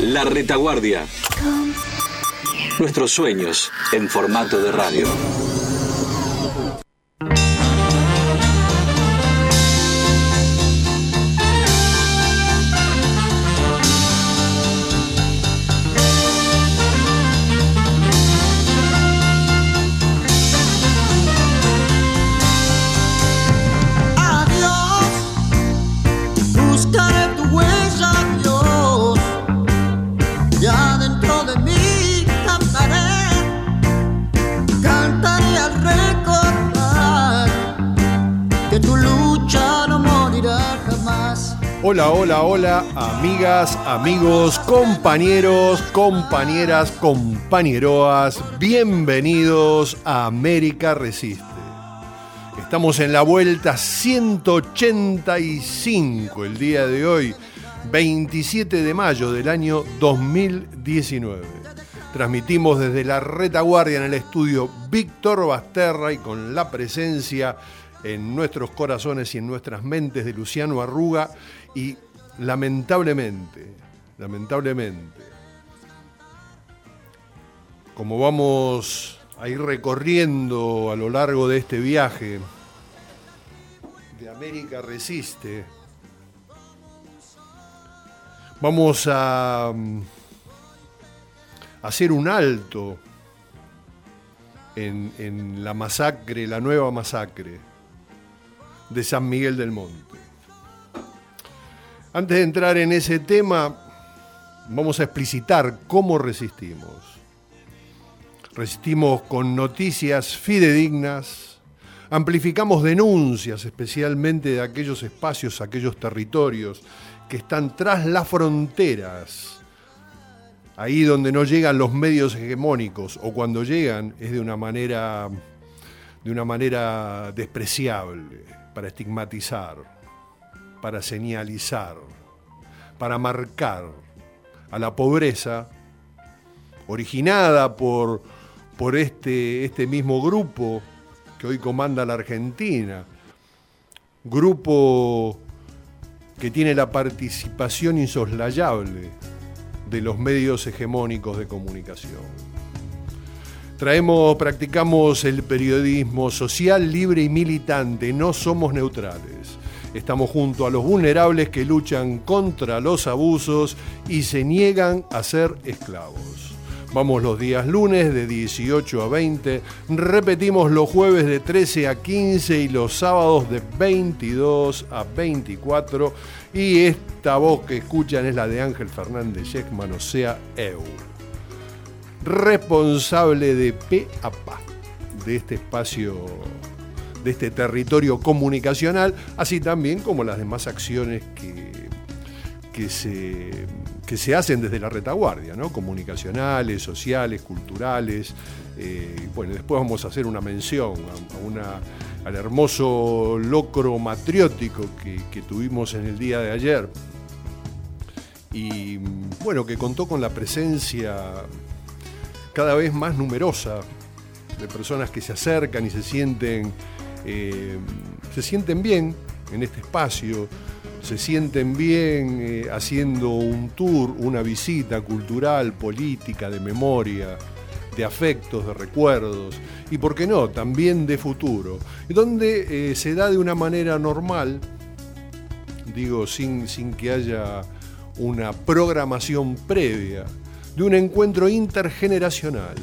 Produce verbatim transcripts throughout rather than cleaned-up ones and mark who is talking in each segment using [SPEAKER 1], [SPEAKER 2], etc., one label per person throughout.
[SPEAKER 1] La Retaguardia. Nuestros sueños en formato de radio.
[SPEAKER 2] Hola, hola, hola, amigas, amigos, compañeros, compañeras, compañeroas, bienvenidos a América Resiste. Estamos en la vuelta ciento ochenta y cinco el día de hoy, veintisiete de mayo del año dos mil diecinueve. Transmitimos desde la Retaguardia en el estudio Víctor Basterra y con la presencia en nuestros corazones y en nuestras mentes de Luciano Arruga. Y lamentablemente, lamentablemente, como vamos a ir recorriendo a lo largo de este viaje de América Resiste, vamos a, a hacer un alto en, en la masacre, la nueva masacre de San Miguel del Monte. Antes de entrar en ese tema, vamos a explicitar cómo resistimos. Resistimos con noticias fidedignas, amplificamos denuncias, especialmente de aquellos espacios, aquellos territorios que están tras las fronteras, ahí donde no llegan los medios hegemónicos, o cuando llegan es de una manera, de una manera despreciable, para estigmatizar, para señalizar, para marcar a la pobreza originada por, por este, este mismo grupo que hoy comanda la Argentina, grupo que tiene la participación insoslayable de los medios hegemónicos de comunicación. Traemos, practicamos el periodismo social, libre y militante, no somos neutrales. Estamos junto a los vulnerables que luchan contra los abusos y se niegan a ser esclavos. Vamos los días lunes de dieciocho a veinte, repetimos los jueves de trece a quince y los sábados de veintidós a veinticuatro. Y esta voz que escuchan es la de Ángel Fernández Yekman, o sea, Eu, responsable de pe a pa de este espacio, de este territorio comunicacional, así también como las demás acciones que, que, se, que se hacen desde la Retaguardia, ¿no? Comunicacionales, sociales, culturales. Eh, bueno, después vamos a hacer una mención a, a una, al hermoso locro matriótico que, que tuvimos en el día de ayer y bueno, que contó con la presencia cada vez más numerosa de personas que se acercan y se sienten Eh, se sienten bien en este espacio, se sienten bien eh, haciendo un tour, una visita cultural, política, de memoria, de afectos, de recuerdos y, por qué no, también de futuro, donde eh, se da de una manera normal, digo, sin, sin que haya una programación previa, de un encuentro intergeneracional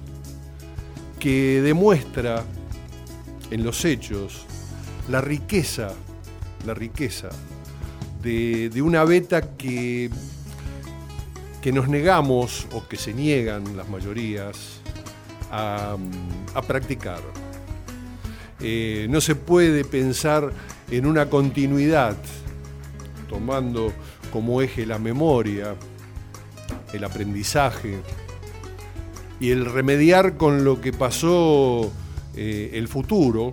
[SPEAKER 2] que demuestra en los hechos la riqueza, la riqueza de, de una beta que, que nos negamos, o que se niegan las mayorías, a, a practicar. Eh, no se puede pensar en una continuidad, tomando como eje la memoria, el aprendizaje y el remediar con lo que pasó Eh, el futuro,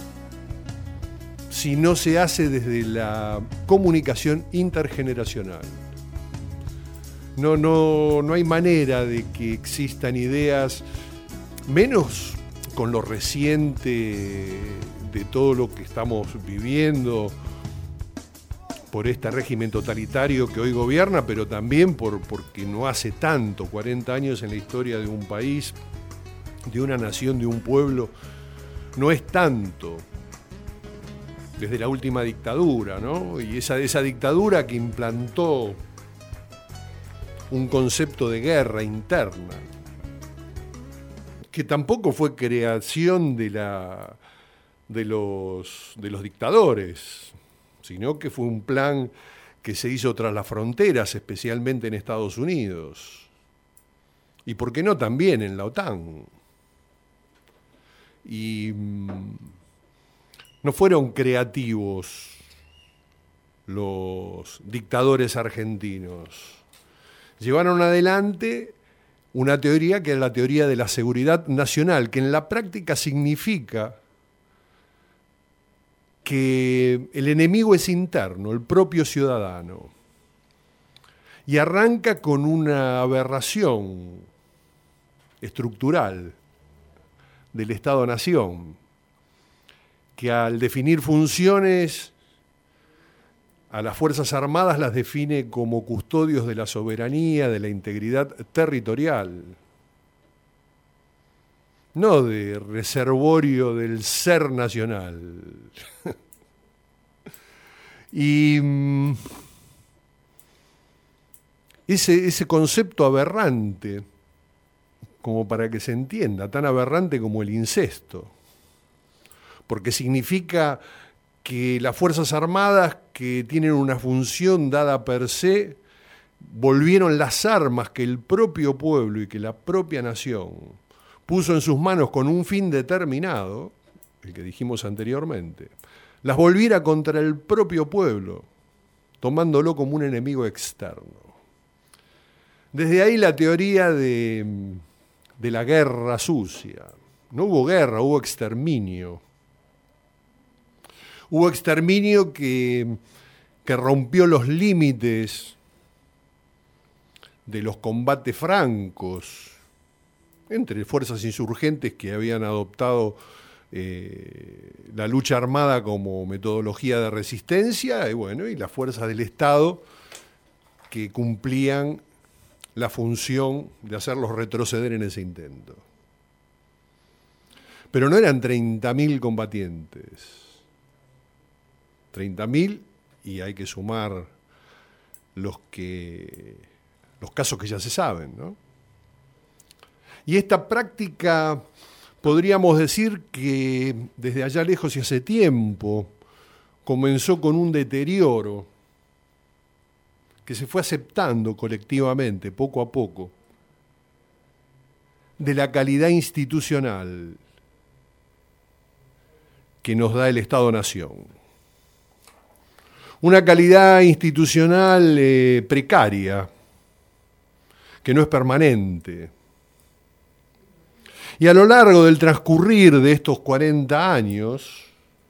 [SPEAKER 2] si no se hace desde la comunicación intergeneracional. No, no, no hay manera de que existan ideas, menos con lo reciente de todo lo que estamos viviendo, por este régimen totalitario que hoy gobierna, pero también por, porque no hace tanto, cuarenta años en la historia de un país, de una nación, de un pueblo, no es tanto. Desde la última dictadura, ¿no? Y esa, esa dictadura que implantó un concepto de guerra interna, que tampoco fue creación de, la, de, los, de los dictadores, sino que fue un plan que se hizo tras las fronteras, especialmente en Estados Unidos. Y por qué no también en la OTAN. Y mmm, no fueron creativos los dictadores argentinos. Llevaron adelante una teoría que es la teoría de la seguridad nacional, que en la práctica significa que el enemigo es interno, el propio ciudadano, y arranca con una aberración estructural del Estado-Nación, que al definir funciones a las Fuerzas Armadas las define como custodios de la soberanía, de la integridad territorial, no de reservorio del ser nacional. Y ese, ese concepto aberrante, como para que se entienda, tan aberrante como el incesto, porque significa que las Fuerzas Armadas, que tienen una función dada per se, volvieron las armas que el propio pueblo y que la propia nación puso en sus manos con un fin determinado, el que dijimos anteriormente, las volviera contra el propio pueblo, tomándolo como un enemigo externo. Desde ahí la teoría de, de la guerra sucia. No hubo guerra, hubo exterminio. Hubo exterminio que, que rompió los límites de los combates francos entre fuerzas insurgentes que habían adoptado eh, la lucha armada como metodología de resistencia, y bueno, y las fuerzas del Estado que cumplían la función de hacerlos retroceder en ese intento. Pero no eran treinta mil combatientes. treinta mil, y hay que sumar los, que, los casos que ya se saben, ¿no? Y esta práctica, podríamos decir que desde allá lejos y hace tiempo, comenzó con un deterioro que se fue aceptando colectivamente, poco a poco, de la calidad institucional que nos da el Estado-Nación. Una calidad institucional eh, precaria, que no es permanente. Y a lo largo del transcurrir de estos cuarenta años,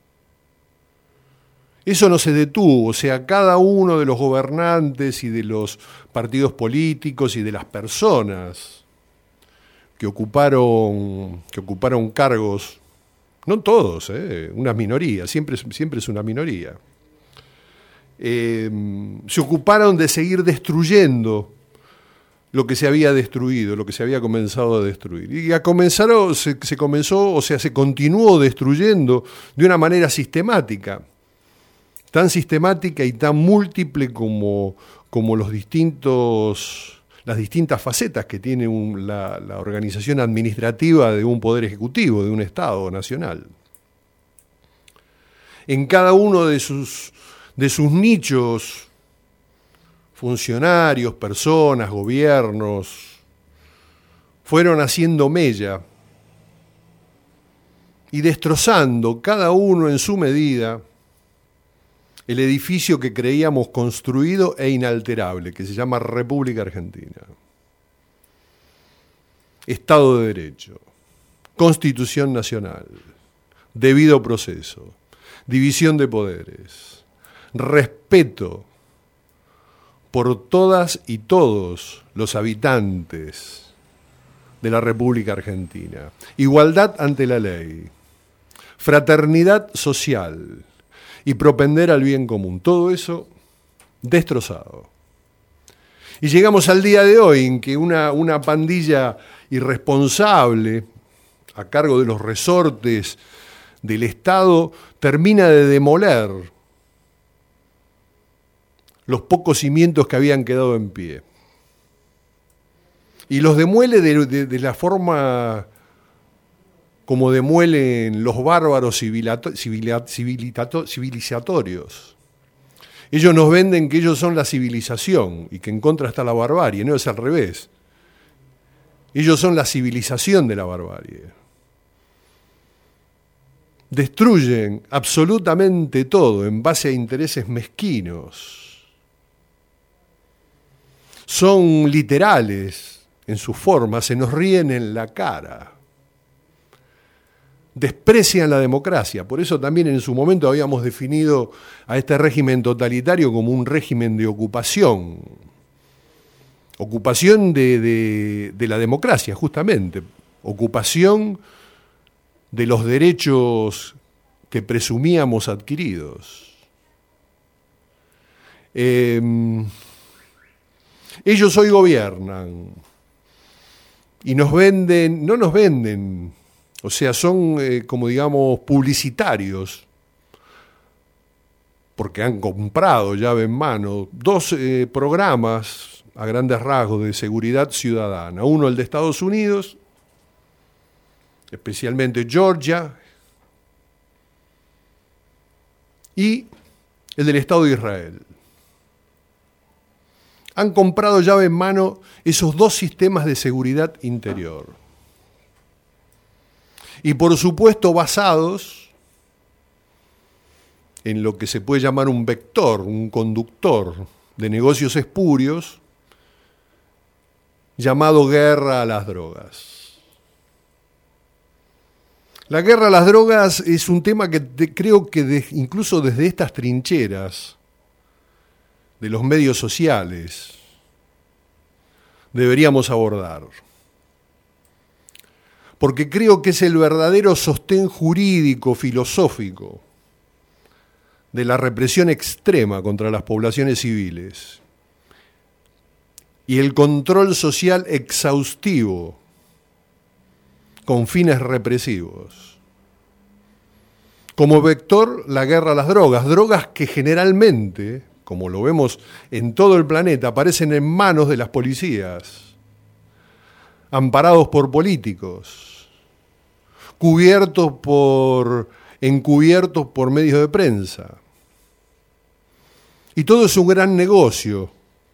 [SPEAKER 2] eso no se detuvo. O sea, cada uno de los gobernantes y de los partidos políticos y de las personas que ocuparon, que ocuparon cargos, no todos, eh, una minoría, siempre, siempre es una minoría, eh, se ocuparon de seguir destruyendo lo que se había destruido, lo que se había comenzado a destruir. Y a comenzar, se, se comenzó, o sea, se continuó destruyendo de una manera sistemática, tan sistemática y tan múltiple como, como los distintos, las distintas facetas que tiene un, la, la organización administrativa de un poder ejecutivo, de un Estado nacional. En cada uno de sus, de sus nichos, funcionarios, personas, gobiernos, fueron haciendo mella y destrozando cada uno en su medida el edificio que creíamos construido e inalterable, que se llama República Argentina. Estado de Derecho, Constitución Nacional, debido proceso, división de poderes, respeto por todas y todos los habitantes de la República Argentina, igualdad ante la ley, fraternidad social y propender al bien común. Todo eso destrozado. Y llegamos al día de hoy en que una, una pandilla irresponsable a cargo de los resortes del Estado termina de demoler los pocos cimientos que habían quedado en pie. Y los demuele de, de, de la forma como demuelen los bárbaros civilizato, civilizato, civilizatorios. Ellos nos venden que ellos son la civilización y que en contra está la barbarie. No, es al revés. Ellos son la civilización de la barbarie. Destruyen absolutamente todo en base a intereses mezquinos. Son literales en su forma, se nos ríen en la cara. Desprecian la democracia. Por eso también en su momento habíamos definido a este régimen totalitario como un régimen de ocupación. Ocupación de, de, de la democracia, justamente. Ocupación de los derechos que presumíamos adquiridos. Eh, ellos hoy gobiernan y nos venden, no nos venden, o sea, son, eh, como digamos, publicitarios, porque han comprado llave en mano dos eh, programas a grandes rasgos de seguridad ciudadana. Uno, el de Estados Unidos, especialmente Georgia, y el del Estado de Israel. Han comprado llave en mano esos dos sistemas de seguridad interior. Y por supuesto basados en lo que se puede llamar un vector, un conductor de negocios espurios, llamado guerra a las drogas. La guerra a las drogas es un tema que te, creo que de, incluso desde estas trincheras de los medios sociales deberíamos abordar. Porque creo que es el verdadero sostén jurídico, filosófico, de la represión extrema contra las poblaciones civiles y el control social exhaustivo con fines represivos. Como vector, la guerra a las drogas, drogas que generalmente, como lo vemos en todo el planeta, aparecen en manos de las policías, amparados por políticos, cubiertos por, encubiertos por medios de prensa. Y todo es un gran negocio.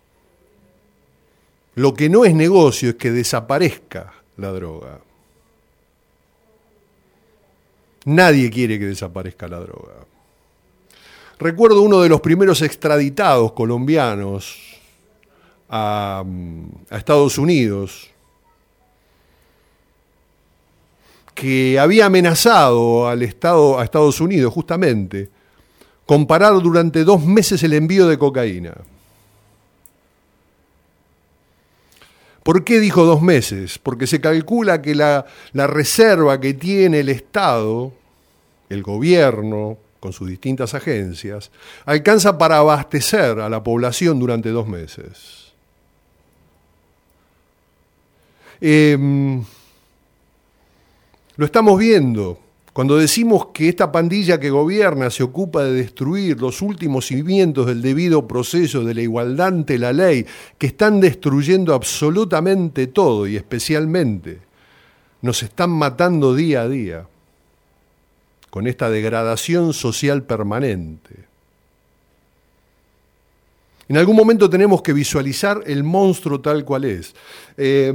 [SPEAKER 2] Lo que no es negocio es que desaparezca la droga. Nadie quiere que desaparezca la droga. Recuerdo uno de los primeros extraditados colombianos a, a Estados Unidos, que había amenazado al Estado, a Estados Unidos justamente con parar durante dos meses el envío de cocaína. ¿Por qué dijo dos meses? Porque se calcula que la, la reserva que tiene el Estado, el gobierno, con sus distintas agencias, alcanza para abastecer a la población durante dos meses. Eh, lo estamos viendo. Cuando decimos que esta pandilla que gobierna se ocupa de destruir los últimos cimientos del debido proceso, de la igualdad ante la ley, que están destruyendo absolutamente todo y especialmente nos están matando día a día con esta degradación social permanente. En algún momento tenemos que visualizar el monstruo tal cual es. Eh,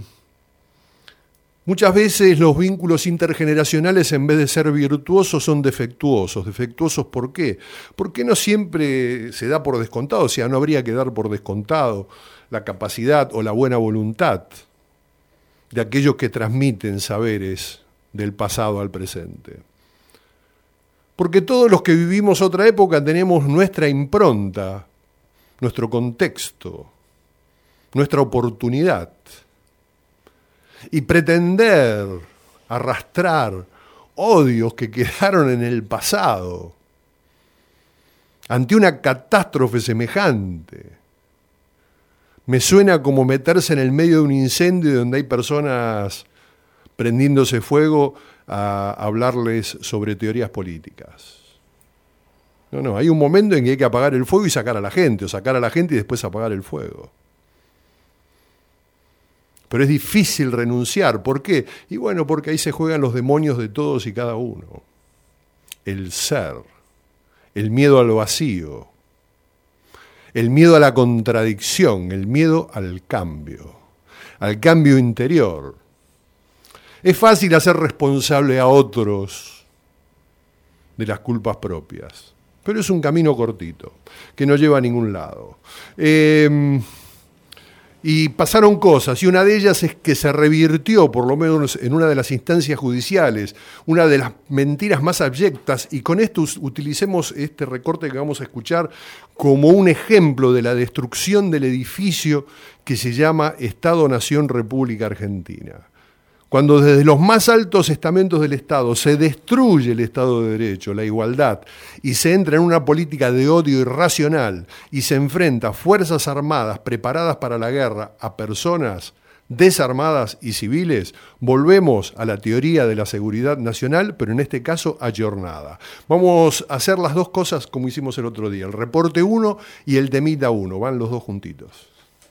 [SPEAKER 2] Muchas veces los vínculos intergeneracionales, en vez de ser virtuosos, son defectuosos. ¿Defectuosos por qué? Porque no siempre se da por descontado, o sea, no habría que dar por descontado la capacidad o la buena voluntad de aquellos que transmiten saberes del pasado al presente. Porque todos los que vivimos otra época tenemos nuestra impronta, nuestro contexto, nuestra oportunidad. Y pretender arrastrar odios que quedaron en el pasado ante una catástrofe semejante. Me suena como meterse en el medio de un incendio donde hay personas prendiéndose fuego a hablarles sobre teorías políticas. No, no, hay un momento en que hay que apagar el fuego y sacar a la gente, o sacar a la gente y después apagar el fuego. Pero es difícil renunciar. ¿Por qué? Y bueno, porque ahí se juegan los demonios de todos y cada uno. El ser, el miedo al vacío, el miedo a la contradicción, el miedo al cambio, al cambio interior. Es fácil hacer responsable a otros de las culpas propias, pero es un camino cortito, que no lleva a ningún lado. Eh, y pasaron cosas, y una de ellas es que se revirtió, por lo menos en una de las instancias judiciales, una de las mentiras más abyectas, y con esto utilicemos este recorte que vamos a escuchar como un ejemplo de la destrucción del edificio que se llama Estado-Nación República Argentina. Cuando desde los más altos estamentos del Estado se destruye el Estado de Derecho, la igualdad, y se entra en una política de odio irracional y se enfrenta a fuerzas armadas preparadas para la guerra a personas desarmadas y civiles, volvemos a la teoría de la seguridad nacional, pero en este caso ayornada. Vamos a hacer las dos cosas como hicimos el otro día, el reporte uno y el temita uno, van los dos juntitos.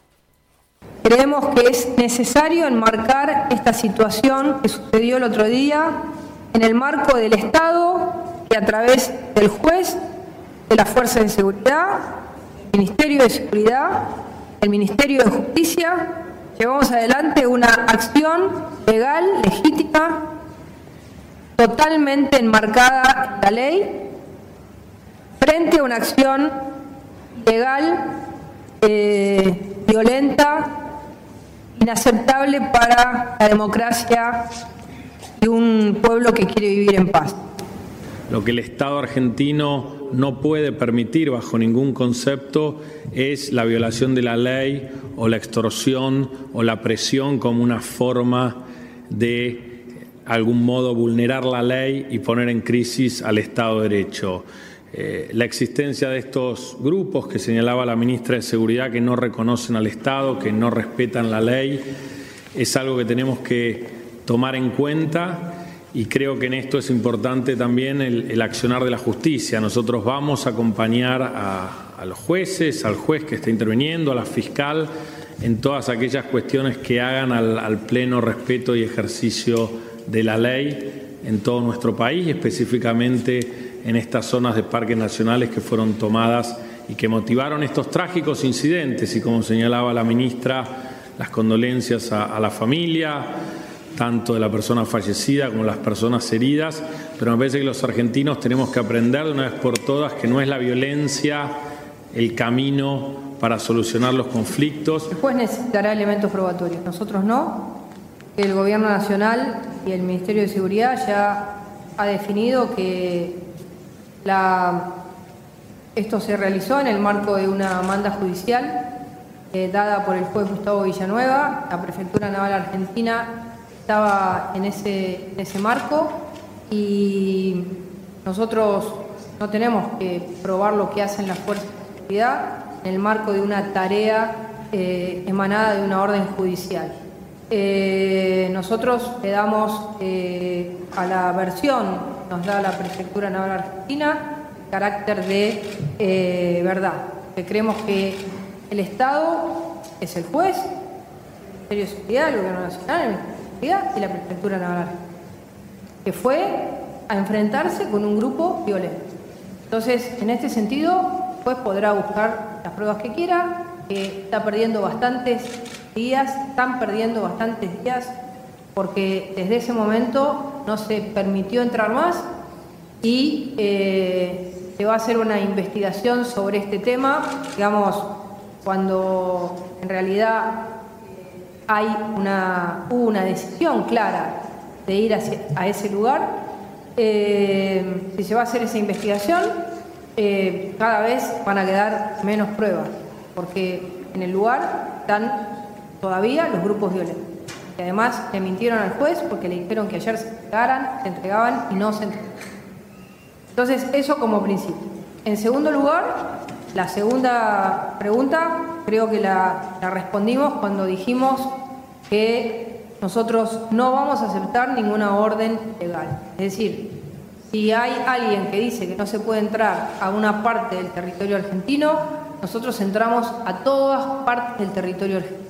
[SPEAKER 3] Creemos que es necesario enmarcar esta situación que sucedió el otro día en el marco del Estado que a través del juez, de las fuerzas de seguridad, el Ministerio de Seguridad, el Ministerio de Justicia, llevamos adelante una acción legal, legítima, totalmente enmarcada en la ley, frente a una acción ilegal, eh, violenta, inaceptable para la democracia de un pueblo que quiere vivir en paz.
[SPEAKER 4] Lo que el Estado argentino no puede permitir bajo ningún concepto es la violación de la ley o la extorsión o la presión como una forma de algún modo vulnerar la ley y poner en crisis al Estado de Derecho. Eh, la existencia de estos grupos que señalaba la ministra de Seguridad que no reconocen al Estado, que no respetan la ley, es algo que tenemos que tomar en cuenta y creo que en esto es importante también el, el accionar de la justicia. Nosotros vamos a acompañar a, a los jueces, al juez que está interviniendo, a la fiscal, en todas aquellas cuestiones que hagan al, al pleno respeto y ejercicio de la ley en todo nuestro país, específicamente en estas zonas de parques nacionales que fueron tomadas y que motivaron estos trágicos incidentes. Y como señalaba la ministra, las condolencias a, a la familia, tanto de la persona fallecida como las personas heridas, pero me parece que los argentinos tenemos que aprender de una vez por todas que no es la violencia el camino para solucionar los conflictos.
[SPEAKER 3] El juez necesitará elementos probatorios, nosotros no. El Gobierno Nacional y el Ministerio de Seguridad ya ha definido que La, esto se realizó en el marco de una manda judicial eh, dada por el juez Gustavo Villanueva. La Prefectura Naval Argentina estaba en ese, en ese marco y nosotros no tenemos que probar lo que hacen las fuerzas de seguridad en el marco de una tarea eh, emanada de una orden judicial. Eh, nosotros le damos eh, a la versión nos da la Prefectura Naval Argentina carácter de eh, verdad, que creemos que el Estado es el juez, el Ministerio de Seguridad, el Gobierno Nacional, el Ministerio de Seguridad y la Prefectura Naval Argentina, que fue a enfrentarse con un grupo violento. Entonces, en este sentido, el juez podrá buscar las pruebas que quiera, que está perdiendo bastantes días, están perdiendo bastantes días, porque desde ese momento no se permitió entrar más y eh, se va a hacer una investigación sobre este tema, digamos, cuando en realidad hay una, hubo una decisión clara de ir hacia, a ese lugar. Eh, si se va a hacer esa investigación, eh, cada vez van a quedar menos pruebas, porque en el lugar están todavía los grupos violentos. Y además le mintieron al juez porque le dijeron que ayer se entregaran, se entregaban y no se entregaban. Entonces, eso como principio. En segundo lugar, la segunda pregunta creo que la, la respondimos cuando dijimos que nosotros no vamos a aceptar ninguna orden legal. Es decir, si hay alguien que dice que no se puede entrar a una parte del territorio argentino, nosotros entramos a todas partes del territorio argentino.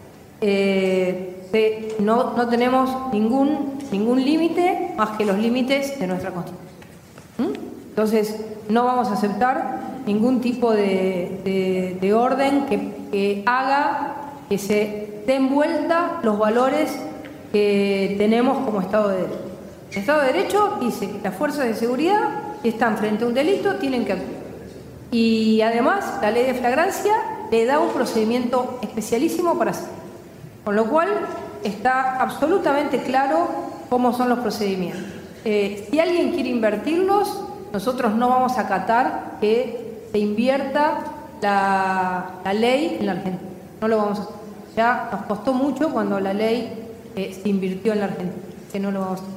[SPEAKER 3] Eh, de, no, no tenemos ningún, ningún límite más que los límites de nuestra Constitución. ¿Mm? Entonces, no vamos a aceptar ningún tipo de, de, de orden que, que haga que se den vuelta los valores que tenemos como Estado de Derecho. El Estado de Derecho dice que las fuerzas de seguridad, si están frente a un delito, tienen que actuar. Y además, la ley de flagrancia le da un procedimiento especialísimo para hacerlo. Con lo cual, está absolutamente claro cómo son los procedimientos. Eh, si alguien quiere invertirlos, nosotros no vamos a acatar que se invierta la, la ley en la Argentina. No lo vamos a hacer. Ya nos costó mucho cuando la ley eh, se invirtió en la Argentina, que no lo vamos a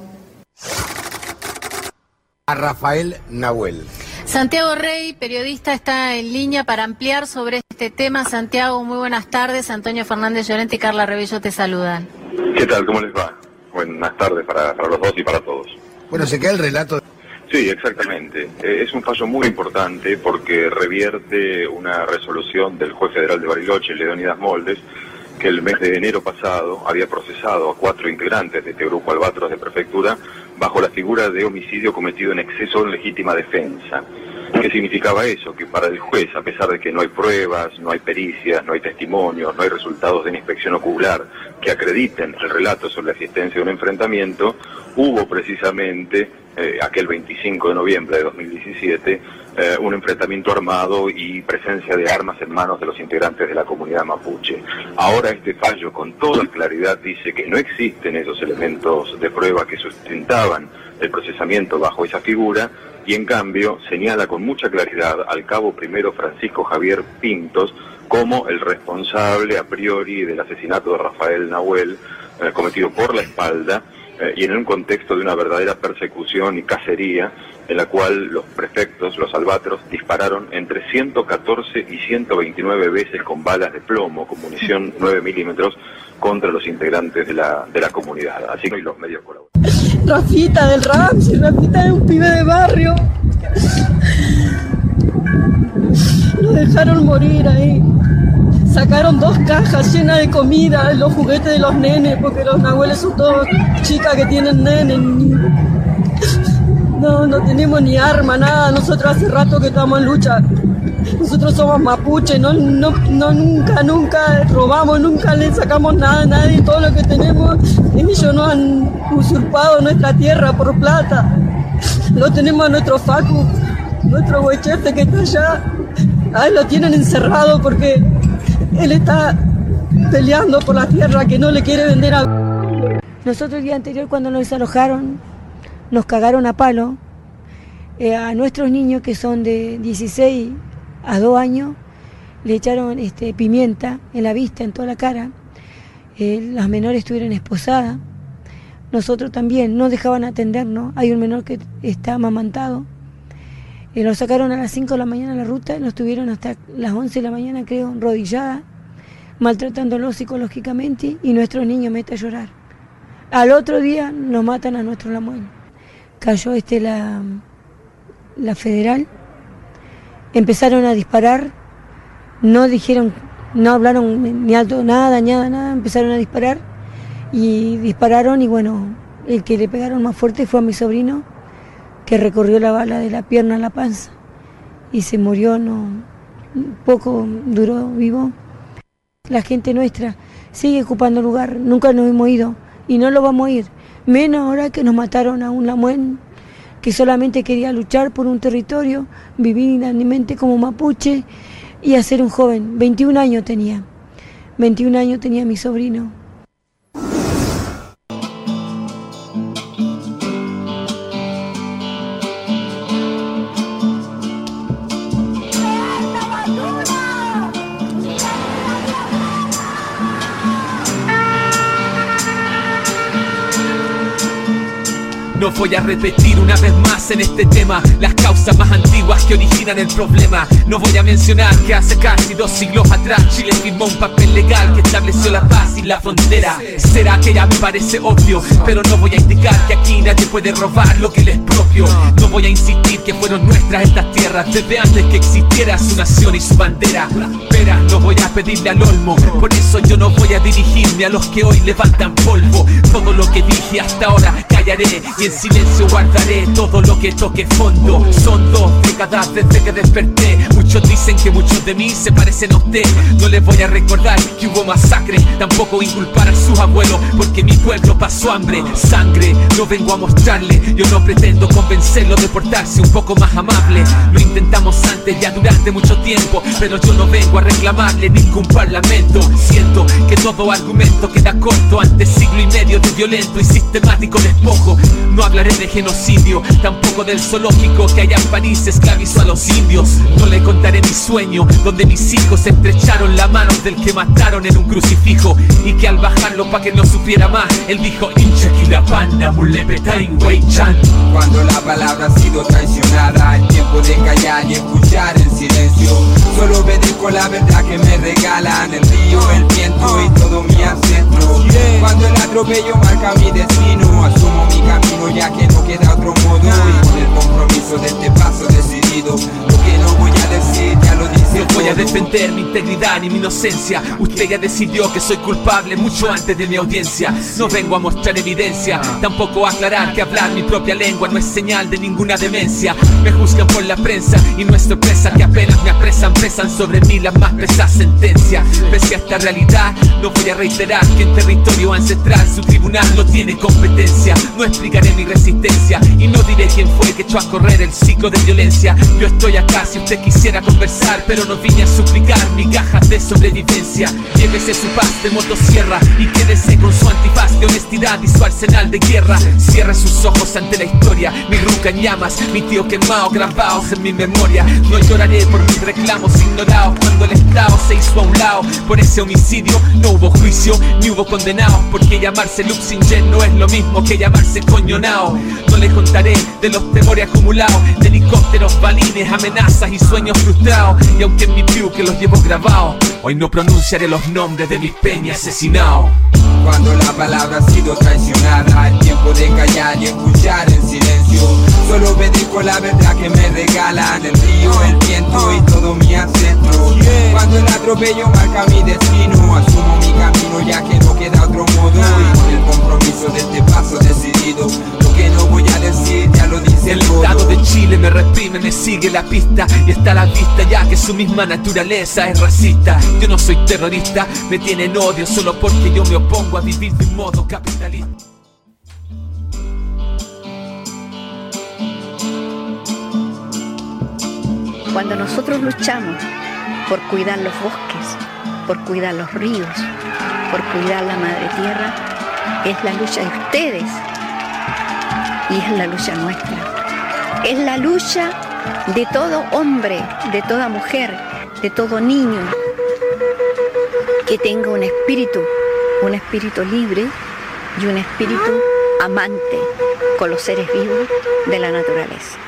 [SPEAKER 3] hacer.
[SPEAKER 5] A Rafael Nahuel.
[SPEAKER 6] Santiago Rey, periodista, está en línea para ampliar sobre este tema. Santiago, muy buenas tardes. Antonio Fernández Llorente y Carla Rebello te saludan.
[SPEAKER 7] ¿Qué tal? ¿Cómo les va? Buenas tardes para, para los dos y para todos.
[SPEAKER 5] Bueno, se queda el relato.
[SPEAKER 7] Sí, exactamente. Eh, es un fallo muy importante porque revierte una resolución del juez federal de Bariloche, Leónidas Moldes, que el mes de enero pasado había procesado a cuatro integrantes de este grupo Albatros de prefectura bajo la figura de homicidio cometido en exceso en legítima defensa. ¿Qué significaba eso? Que para el juez, a pesar de que no hay pruebas, no hay pericias, no hay testimonios, no hay resultados de una inspección ocular que acrediten el relato sobre la existencia de un enfrentamiento, hubo precisamente eh, aquel veinticinco de noviembre de dos mil diecisiete eh, un enfrentamiento armado y presencia de armas en manos de los integrantes de la comunidad mapuche. Ahora este fallo con toda claridad dice que no existen esos elementos de prueba que sustentaban el procesamiento bajo esa figura, y en cambio señala con mucha claridad al cabo primero Francisco Javier Pintos como el responsable a priori del asesinato de Rafael Nahuel, eh, cometido por la espalda, eh, y en un contexto de una verdadera persecución y cacería, en la cual los prefectos, los albatros, dispararon entre ciento catorce y ciento veintinueve veces con balas de plomo, con munición nueve milímetros, contra los integrantes de la, de la comunidad, así que los medios colaboran.
[SPEAKER 8] Rafita del Ramsey, Rafita de un pibe de barrio. Lo dejaron morir ahí. Sacaron dos cajas llenas de comida, los juguetes de los nenes, porque los nahueles son todos chicas que tienen nenes. No, no tenemos ni arma, nada. Nosotros hace rato que estamos en lucha. Nosotros somos mapuche, no, no, no nunca, nunca robamos, nunca le sacamos nada a nadie. Todo lo que tenemos, ellos nos han usurpado nuestra tierra por plata. Lo tenemos a nuestro Facu, nuestro huechefe que está allá. A él lo tienen encerrado porque él está peleando por la tierra que no le quiere vender a...
[SPEAKER 9] Nosotros el día anterior, cuando nos desalojaron, nos cagaron a palo. Eh, a nuestros niños que son de dieciséis a dos años le echaron este, pimienta en la vista, en toda la cara. Eh, las menores estuvieron esposadas. Nosotros también, no dejaban atendernos. Hay un menor que está amamantado. Eh, lo sacaron a las cinco de la mañana a la ruta y nos tuvieron hasta las once de la mañana, creo, enrodilladas, maltratándolo psicológicamente, y nuestros niños meten a llorar. Al otro día nos matan a nuestro Lamuel. Cayó este la, la federal. Empezaron a disparar, no dijeron, no hablaron ni alto, nada, nada, nada, empezaron a disparar y dispararon y bueno, el que le pegaron más fuerte fue a mi sobrino, que recorrió la bala de la pierna a la panza y se murió, no, poco duró vivo. La gente nuestra sigue ocupando lugar, nunca nos hemos ido y no lo vamos a ir, menos ahora que nos mataron a un Lamuén que solamente quería luchar por un territorio, vivir dignamente como mapuche y hacer un joven. veintiún años tenía, veintiún años tenía mi sobrino.
[SPEAKER 10] No voy a repetir una vez más en este tema las causas más antiguas que originan el problema. No voy a mencionar que hace casi dos siglos atrás Chile firmó un papel legal que estableció la paz y la frontera. Será que ya me parece obvio, pero no voy a indicar que aquí nadie puede robar lo que les propio. No voy a insistir que fueron nuestras estas tierras desde antes que existiera su nación y su bandera. Pero no voy a pedirle al olmo, por eso yo no voy a dirigirme a los que hoy levantan polvo. Todo lo que dije hasta ahora callaré y en silencio guardaré todo lo que toque fondo. Son dos décadas desde que desperté. Muchos dicen que muchos de mí se parecen a usted. No les voy a recordar que hubo masacre, tampoco inculpar a sus abuelos, porque mi pueblo pasó hambre, sangre. No vengo a mostrarle, yo no pretendo convencerlo de portarse un poco más amable. Lo intentamos antes ya durante mucho tiempo, pero yo no vengo a reclamarle ningún parlamento. Siento que todo argumento queda corto ante siglo y medio de violento y sistemático despojo. No hablaré de genocidio, tampoco del zoológico que allá en París esclavizó a los indios. No le contaré mi sueño, donde mis hijos estrecharon la mano del que mataron en un crucifijo, y que al bajarlo pa' que no supiera más, él dijo hincha que la panda mulepetain weichan.
[SPEAKER 11] Cuando la palabra ha sido traicionada, es tiempo de callar y escuchar en silencio. Solo obedezco la verdad que me regalan el río, el viento y todo mi ancestro. Cuando el atropello marca mi destino, asumo mi camino ya que no queda otro modo. Y con el compromiso de este paso decidido, lo que no voy a decir ya lo dice.
[SPEAKER 10] No voy a defender mi integridad ni mi inocencia. Usted ya decidió que soy culpable mucho antes de mi audiencia. No vengo a mostrar evidencia, tampoco a aclarar que hablar mi propia lengua no es señal de ninguna demencia. Me juzgan por la prensa y no es sorpresa que apenas me apresan, pesan sobre mí las más pesadas sentencias. Pese a esta realidad, no voy a reiterar que en territorio ancestral su tribunal no tiene competencia. No explicaré mi resistencia y no diré quién fue que echó a correr el ciclo de violencia. Yo estoy acá si usted quisiera conversar, pero no vine a suplicar migajas de sobrevivencia. Llévese su paz de motosierra y quédese con su antifaz de honestidad y su arsenal de guerra. Cierre sus ojos ante la historia, mi ruca en llamas, mi tío quemado, grabados en mi memoria. No lloraré por mis reclamos ignorados cuando el Estado se hizo a un lado. Por ese homicidio no hubo juicio ni hubo condenados, porque llamarse Luxinger no es lo mismo que llamarse Coñonao. No les contaré de los temores acumulados, de helicópteros, balines, amenazas y sueños frustrados. Y aunque en mi view que los llevo grabados, hoy no pronunciaré los nombres de mis peñas asesinados.
[SPEAKER 11] Cuando la palabra ha sido traicionada, es tiempo de callar y escuchar en silencio. Solo obedezco la verdad que me regalan el río, el viento y todo mi ancestro. Cuando el atropello marca mi destino, asumo mi camino ya que no queda otro modo. Y con el compromiso de este paso decidido, lo que no voy a decir ya lo dice
[SPEAKER 10] el Estado de Chile me reprime, me sigue la pista y está a la vista ya que su misma naturaleza es racista. Yo no soy terrorista, me tienen odio solo porque yo me opongo a vivir de un modo capitalista.
[SPEAKER 12] Cuando nosotros luchamos por cuidar los bosques, por cuidar los ríos, por cuidar la madre tierra, es la lucha de ustedes y es la lucha nuestra. Es la lucha de todo hombre, de toda mujer, de todo niño que tenga un espíritu, un espíritu libre y un espíritu amante con los seres vivos de la naturaleza.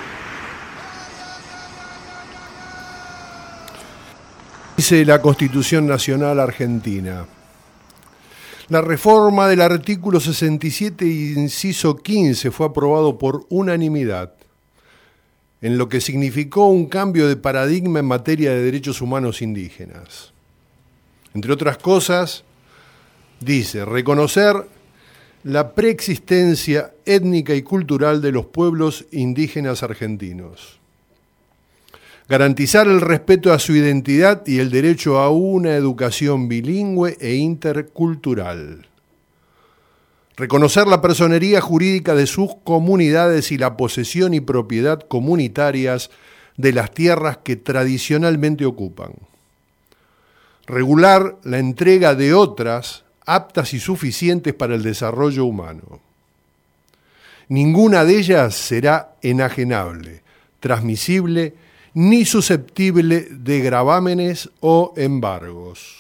[SPEAKER 2] Dice la Constitución Nacional Argentina: la reforma del artículo sesenta y siete, inciso quince, fue aprobado por unanimidad, en lo que significó un cambio de paradigma en materia de derechos humanos indígenas. Entre otras cosas, dice reconocer la preexistencia étnica y cultural de los pueblos indígenas argentinos, garantizar el respeto a su identidad y el derecho a una educación bilingüe e intercultural, reconocer la personería jurídica de sus comunidades y la posesión y propiedad comunitarias de las tierras que tradicionalmente ocupan, regular la entrega de otras aptas y suficientes para el desarrollo humano. Ninguna de ellas será enajenable, transmisible, ni susceptible de gravámenes o embargos.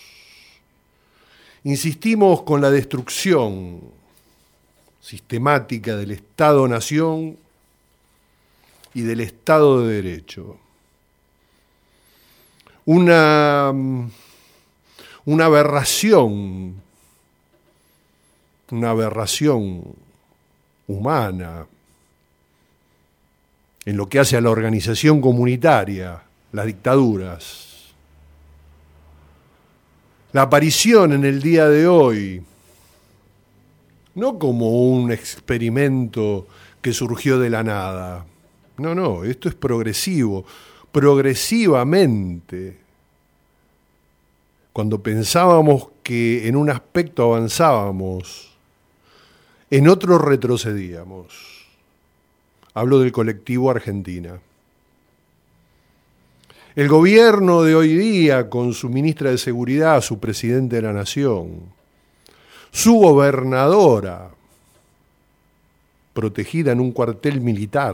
[SPEAKER 2] Insistimos con la destrucción sistemática del Estado-Nación y del Estado de Derecho. Una, una aberración, una aberración humana en lo que hace a la organización comunitaria, las dictaduras. La aparición en el día de hoy, no como un experimento que surgió de la nada, no, no, esto es progresivo, progresivamente. Cuando pensábamos que en un aspecto avanzábamos, en otro retrocedíamos. Hablo del colectivo Argentina. El gobierno de hoy día, con su ministra de Seguridad, su presidente de la Nación, su gobernadora, protegida en un cuartel militar,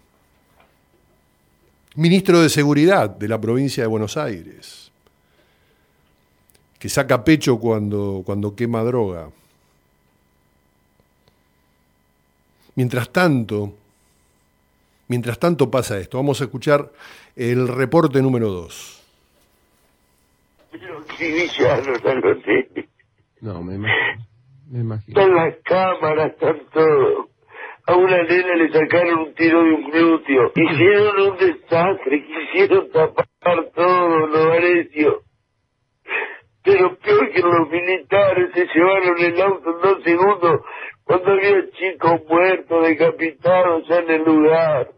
[SPEAKER 2] ministro de Seguridad de la provincia de Buenos Aires, que saca pecho cuando, cuando quema droga. Mientras tanto, mientras tanto pasa esto. Vamos a escuchar el reporte número dos.
[SPEAKER 13] No, me imagino. Me imagino.
[SPEAKER 14] Están las cámaras, están todo. A una nena le sacaron un tiro de un glúteo. Hicieron un desastre, quisieron tapar todo, Novarecio. Pero peor que los militares, se llevaron el auto en dos segundos cuando había chicos muertos, decapitados ya en el lugar.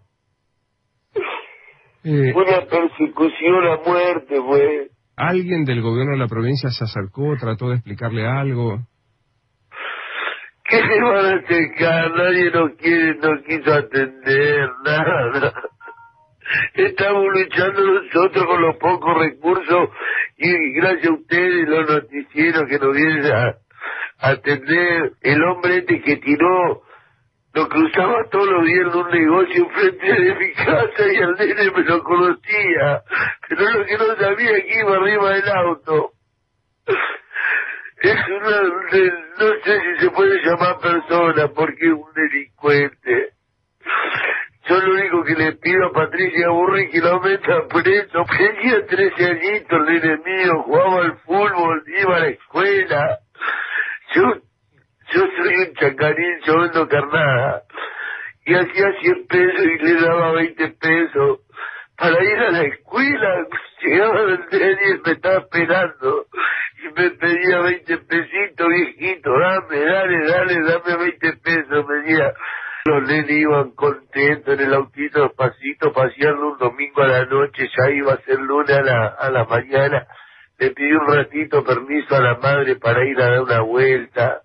[SPEAKER 13] Eh,
[SPEAKER 14] Una persecución a muerte, fue.
[SPEAKER 13] ¿Alguien del gobierno de la provincia se acercó, trató de explicarle algo?
[SPEAKER 14] ¿Qué se van a acercar? Nadie nos quiere, no quiso atender, nada. Estamos luchando nosotros con los pocos recursos y gracias a ustedes, los noticieros que nos vienen a, a atender. El hombre este que tiró, lo cruzaba todos los días en un negocio enfrente de mi casa y al nene me lo conocía, pero lo que no sabía que iba arriba del auto. Es una, no sé si se puede llamar persona porque es un delincuente. Yo lo único que le pido a Patricia Burri que lo meta preso. Tenía trece añitos el nene mío, jugaba al fútbol, iba a la escuela. Yo, yo soy un chacarín, yo vendo carnada. Y hacía cien pesos y le daba veinte pesos para ir a la escuela. Llegaba el nene y me estaba esperando. Y me pedía veinte pesitos, viejito, dame, dale, dale, dame veinte pesos, me decía. Los nenes iban contentos en el autito, despacito, paseando un domingo a la noche, ya iba a ser lunes a la, a la mañana. Le pedí un ratito permiso a la madre para ir a dar una vuelta.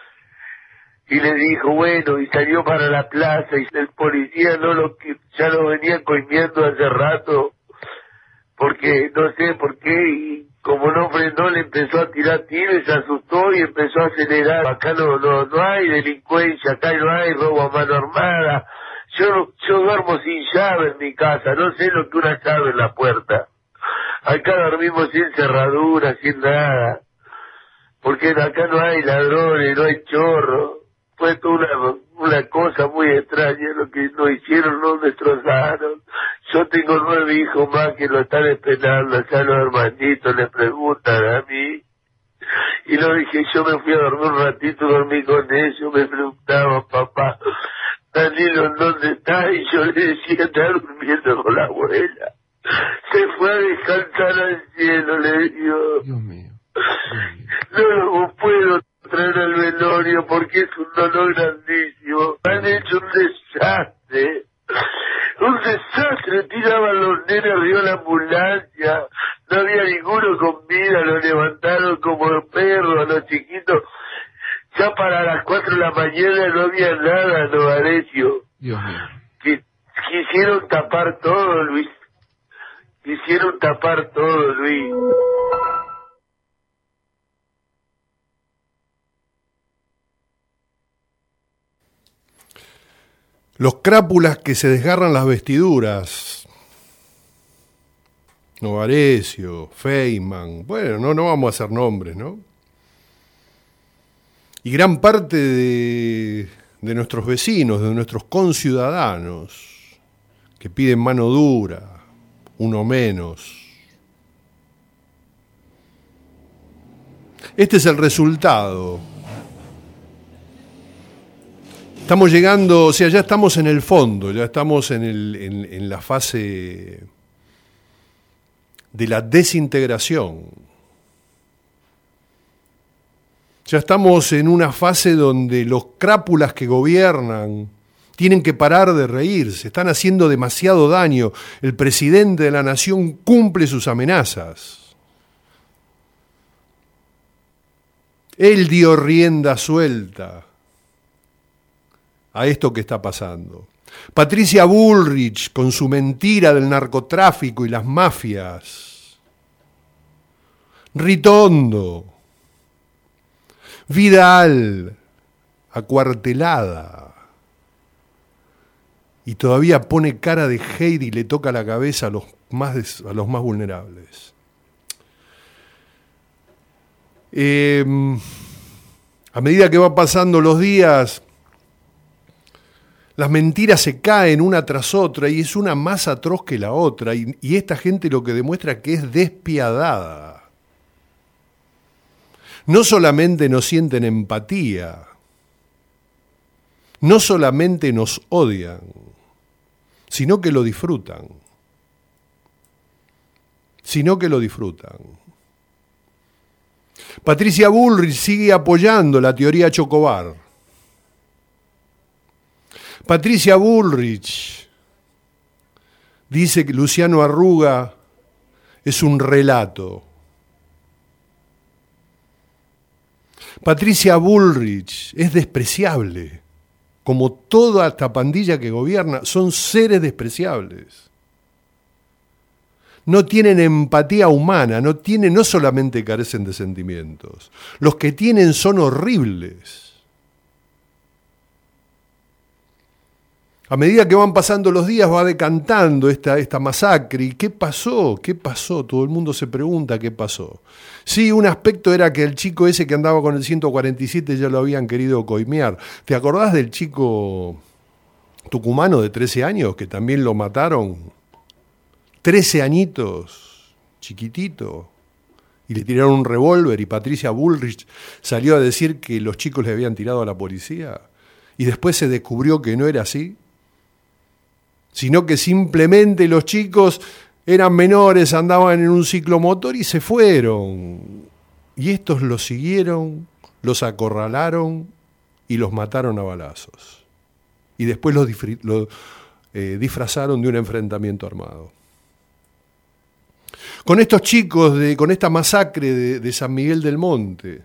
[SPEAKER 14] Y le dijo, bueno, y salió para la plaza, y el policía no lo, ya lo venía coimiendo hace rato, porque no sé por qué, y como no frenó, le empezó a tirar tiros, se asustó y empezó a acelerar. Acá no, no, no hay delincuencia, acá no hay robo a mano armada. Yo, yo duermo sin llave en mi casa, no sé lo que una llave en la puerta. Acá dormimos sin cerradura, sin nada. Porque acá no hay ladrones, no hay chorros. Fue toda una, una cosa muy extraña lo que nos hicieron, nos destrozaron. Yo tengo nueve hijos más que lo están esperando, acá los hermanitos le preguntan a mí. Y lo dije, yo me fui a dormir un ratito, dormí con ellos, me preguntaban, papá, Danilo, ¿dónde está? Y yo le decía, está durmiendo con la abuela. Se fue a descansar al cielo, le digo.
[SPEAKER 13] Dios mío.
[SPEAKER 14] No lo puedo traer al velorio porque es un dolor grandísimo. Han hecho un desastre. Un desastre, tiraban los nenes arriba de la ambulancia, no había ninguno con vida, los levantaron como perros a los chiquitos. Ya para las cuatro de la mañana no había nada, Novarecio.
[SPEAKER 13] Dios mío.
[SPEAKER 14] Qu- Quisieron tapar todo, Luis. Quisieron tapar todo, Luis.
[SPEAKER 2] Los crápulas que se desgarran las vestiduras. Novarecio, Feynman, bueno, no, no vamos a hacer nombres, ¿no? Y gran parte de, de nuestros vecinos, de nuestros conciudadanos, que piden mano dura, uno menos. Este es el resultado. Estamos llegando, o sea, ya estamos en el fondo, ya estamos en, el, en, en la fase de la desintegración. Ya estamos en una fase donde los crápulas que gobiernan tienen que parar de reírse, están haciendo demasiado daño. El presidente de la nación cumple sus amenazas. Él dio rienda suelta a esto que está pasando. Patricia Bullrich, con su mentira del narcotráfico y las mafias. Ritondo. Vidal, acuartelada. Y todavía pone cara de hate y le toca la cabeza a los más, des, a los más vulnerables. Eh, a medida que van pasando los días, las mentiras se caen una tras otra y es una más atroz que la otra. Y, y esta gente lo que demuestra que es despiadada. No solamente nos sienten empatía, no solamente nos odian, sino que lo disfrutan. Sino que lo disfrutan. Patricia Bullrich sigue apoyando la teoría Chocobar. Patricia Bullrich dice que Luciano Arruga es un relato. Patricia Bullrich es despreciable. Como toda esta pandilla que gobierna, son seres despreciables. No tienen empatía humana, no tienen, no solamente carecen de sentimientos, los que tienen son horribles. A medida que van pasando los días va decantando esta, esta masacre. ¿Y qué pasó? ¿Qué pasó? Todo el mundo se pregunta qué pasó. Sí, un aspecto era que el chico ese que andaba con el ciento cuarenta y siete ya lo habían querido coimear. ¿Te acordás del chico tucumano de trece años que también lo mataron? trece añitos, chiquitito, y le tiraron un revólver y Patricia Bullrich salió a decir que los chicos le habían tirado a la policía y después se descubrió que no era así, sino que simplemente los chicos eran menores, andaban en un ciclomotor y se fueron. Y estos los siguieron, los acorralaron y los mataron a balazos. Y después los difri- lo, eh, disfrazaron de un enfrentamiento armado. Con estos chicos, de, con esta masacre de, de San Miguel del Monte,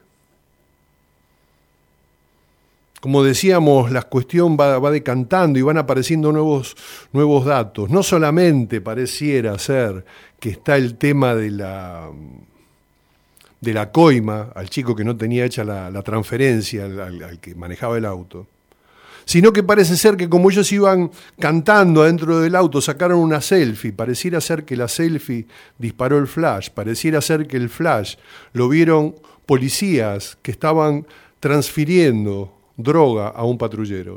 [SPEAKER 2] como decíamos, la cuestión va, va decantando y van apareciendo nuevos, nuevos datos. No solamente pareciera ser que está el tema de la, de la coima al chico que no tenía hecha la, la transferencia, al, al, al que manejaba el auto, sino que parece ser que como ellos iban cantando adentro del auto, sacaron una selfie, pareciera ser que la selfie disparó el flash, pareciera ser que el flash lo vieron policías que estaban transfiriendo droga a un patrullero.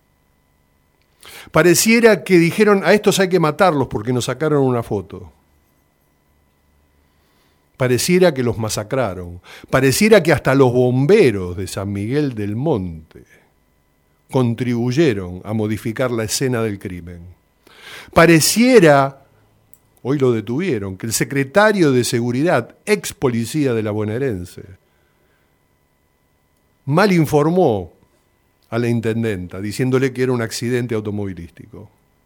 [SPEAKER 2] Pareciera que dijeron, a estos hay que matarlos porque nos sacaron una foto. Pareciera que los masacraron. Pareciera que hasta los bomberos de San Miguel del Monte contribuyeron a modificar la escena del crimen. Pareciera, hoy lo detuvieron, que el secretario de Seguridad, ex policía de la bonaerense, mal informó a la intendenta, diciéndole que era un accidente automovilístico.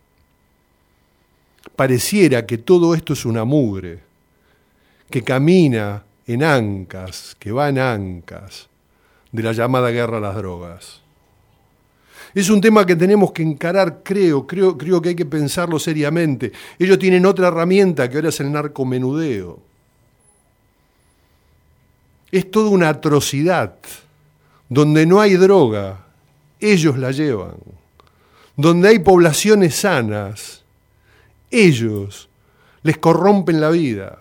[SPEAKER 2] Pareciera que todo esto es una mugre, que camina en ancas, que va en ancas de la llamada guerra a las drogas. Es un tema que tenemos que encarar, creo, creo, creo que hay que pensarlo seriamente. Ellos tienen otra herramienta que ahora es el narcomenudeo. Es toda una atrocidad. Donde no hay droga, ellos la llevan. Donde hay poblaciones sanas, ellos les corrompen la vida.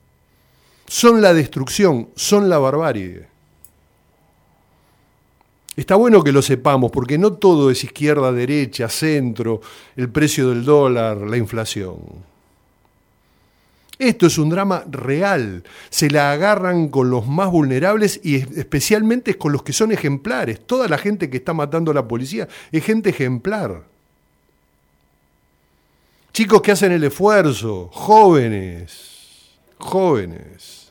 [SPEAKER 2] Son la destrucción, son la barbarie. Está bueno que lo sepamos, porque no todo es izquierda, derecha, centro, el precio del dólar, la inflación. Esto es un drama real. Se la agarran con los más vulnerables y especialmente con los que son ejemplares. Toda la gente que está matando a la policía es gente ejemplar. Chicos que hacen el esfuerzo, jóvenes, jóvenes.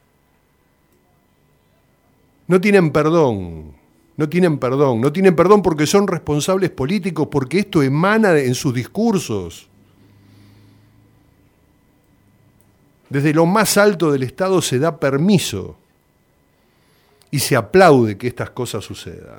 [SPEAKER 2] No tienen perdón, no tienen perdón, no tienen perdón porque son responsables políticos, porque esto emana en sus discursos. Desde lo más alto del Estado se da permiso y se aplaude que estas cosas sucedan.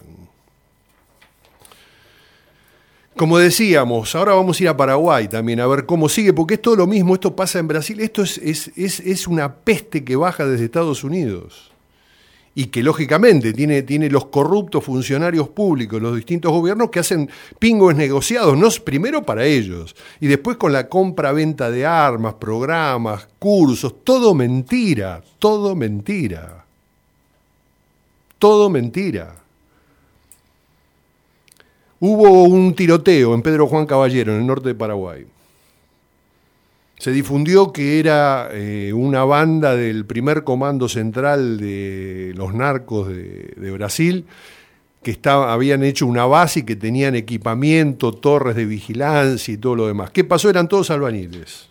[SPEAKER 2] Como decíamos, ahora vamos a ir a Paraguay también a ver cómo sigue, porque es todo lo mismo, esto pasa en Brasil, esto es, es, es, es una peste que baja desde Estados Unidos y que lógicamente tiene, tiene los corruptos funcionarios públicos, los distintos gobiernos que hacen pingos negociados, no, primero para ellos y después con la compra-venta de armas, programas, cursos, todo mentira, todo mentira, todo mentira. Hubo un tiroteo en Pedro Juan Caballero, en el norte de Paraguay. Se difundió que era eh, una banda del primer comando central de los narcos de, de Brasil, que estaba, habían hecho una base y que tenían equipamiento, torres de vigilancia y todo lo demás. ¿Qué pasó? Eran todos albañiles.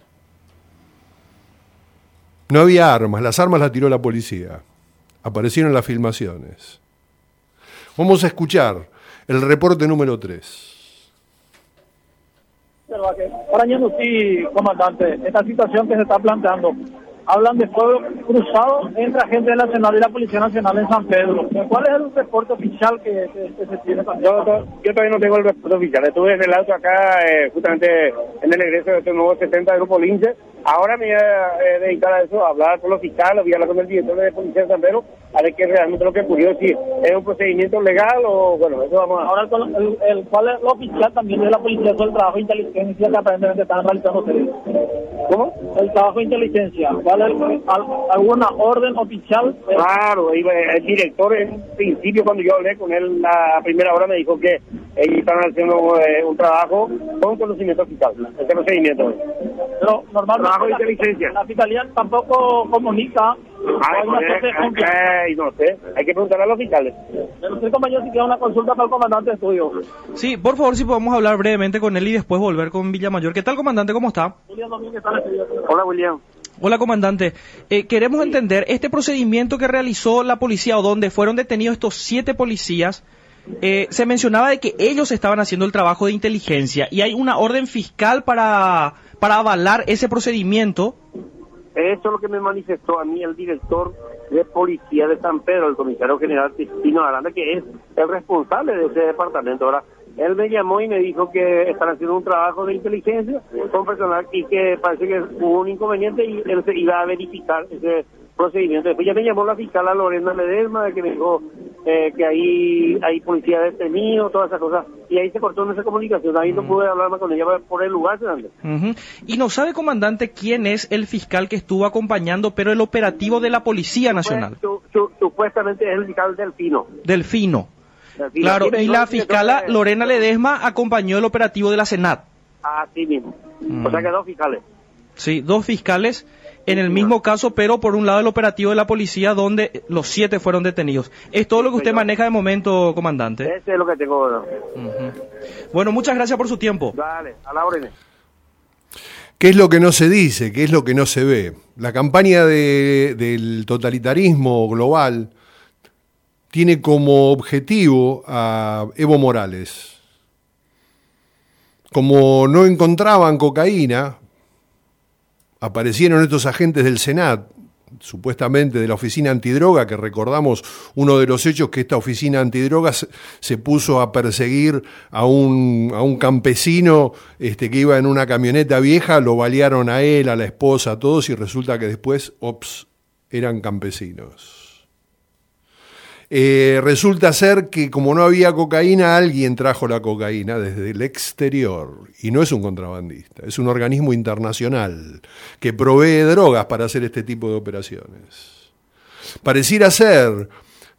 [SPEAKER 2] No había armas, las armas las tiró la policía. Aparecieron las filmaciones. Vamos a escuchar el reporte número tres.
[SPEAKER 15] Parañando, sí, comandante, esta situación que se está planteando, hablan de fuego cruzado entre agentes nacionales y la Policía Nacional en San Pedro. ¿Cuál es el reporte oficial que, que, que se tiene también?
[SPEAKER 16] Yo, yo todavía no tengo el reporte oficial. Estuve en el auto acá, eh, justamente en el egreso de este nuevo setenta del Grupo Lince. Ahora me voy a eh, dedicar a eso, a hablar con los fiscales, voy a hablar con el director de Policía de San Pedro, a ver qué realmente lo que ocurrió, si es un procedimiento legal o, bueno, eso vamos a...
[SPEAKER 15] Ahora, el, el, el, ¿cuál es lo oficial también de la policía sobre el trabajo de inteligencia que aparentemente están realizando ustedes? ¿Cómo? El trabajo de inteligencia, ¿cuál es al, alguna orden oficial?
[SPEAKER 16] Claro, el, el director en principio cuando yo hablé con él la primera hora me dijo que ellos están haciendo eh, un trabajo con conocimiento oficial, este procedimiento.
[SPEAKER 15] Pero normalmente
[SPEAKER 16] trabajo de inteligencia.
[SPEAKER 15] La fiscalía tampoco comunica.
[SPEAKER 16] Ay, no, sé, ay, no sé, hay que preguntarle a los fiscales.
[SPEAKER 15] Pero usted, compañero, si quiere una consulta para el comandante de estudio.
[SPEAKER 17] Sí, por favor, si podemos hablar brevemente con él y después volver con Villamayor. ¿Qué tal, comandante? ¿Cómo está?
[SPEAKER 15] William Domínguez, está en el estudio.
[SPEAKER 16] Hola, William.
[SPEAKER 17] Hola, comandante. Eh, queremos sí. entender este procedimiento que realizó la policía o donde fueron detenidos estos siete policías. Eh, se mencionaba de que ellos estaban haciendo el trabajo de inteligencia y hay una orden fiscal para, para avalar ese procedimiento.
[SPEAKER 16] Eso es lo que me manifestó a mí el director de policía de San Pedro, el comisario general Cristino Aranda, que es el responsable de ese departamento. Ahora, él me llamó y me dijo que están haciendo un trabajo de inteligencia con personal y que parece que hubo un inconveniente y él se iba a verificar ese procedimiento. Después ya me llamó la fiscal Lorena Ledesma, que me dijo eh, que ahí hay policía detenido, todas esas cosas, y ahí se cortó nuestra comunicación. Ahí uh-huh. no pude hablar más con ella por el lugar.
[SPEAKER 17] Uh-huh. Y no sabe, comandante, quién es el fiscal que estuvo acompañando, pero el operativo de la Policía Nacional.
[SPEAKER 16] Su, su, supuestamente es el fiscal Delfino.
[SPEAKER 17] Delfino. Delfino. Claro, y la fiscala Lorena Ledesma acompañó el operativo de la Senat.
[SPEAKER 16] Así mismo. Uh-huh. O sea que dos fiscales.
[SPEAKER 17] Sí, dos fiscales en el mismo caso, pero por un lado el operativo de la policía donde los siete fueron detenidos. ¿Es todo lo que usted maneja de momento, comandante?
[SPEAKER 16] Ese es lo que tengo. Bueno,
[SPEAKER 17] uh-huh. bueno muchas gracias por su tiempo.
[SPEAKER 16] Dale, a la orden.
[SPEAKER 2] ¿Qué es lo que no se dice? ¿Qué es lo que no se ve? La campaña de, del totalitarismo global tiene como objetivo a Evo Morales. Como no encontraban cocaína, aparecieron estos agentes del Senat, supuestamente de la oficina antidroga, que recordamos uno de los hechos que esta oficina antidroga se, se puso a perseguir a un, a un campesino este, que iba en una camioneta vieja, lo balearon a él, a la esposa, a todos, y resulta que después, ops, eran campesinos. Eh, resulta ser que como no había cocaína, alguien trajo la cocaína desde el exterior, y no es un contrabandista, es un organismo internacional que provee drogas para hacer este tipo de operaciones. Pareciera ser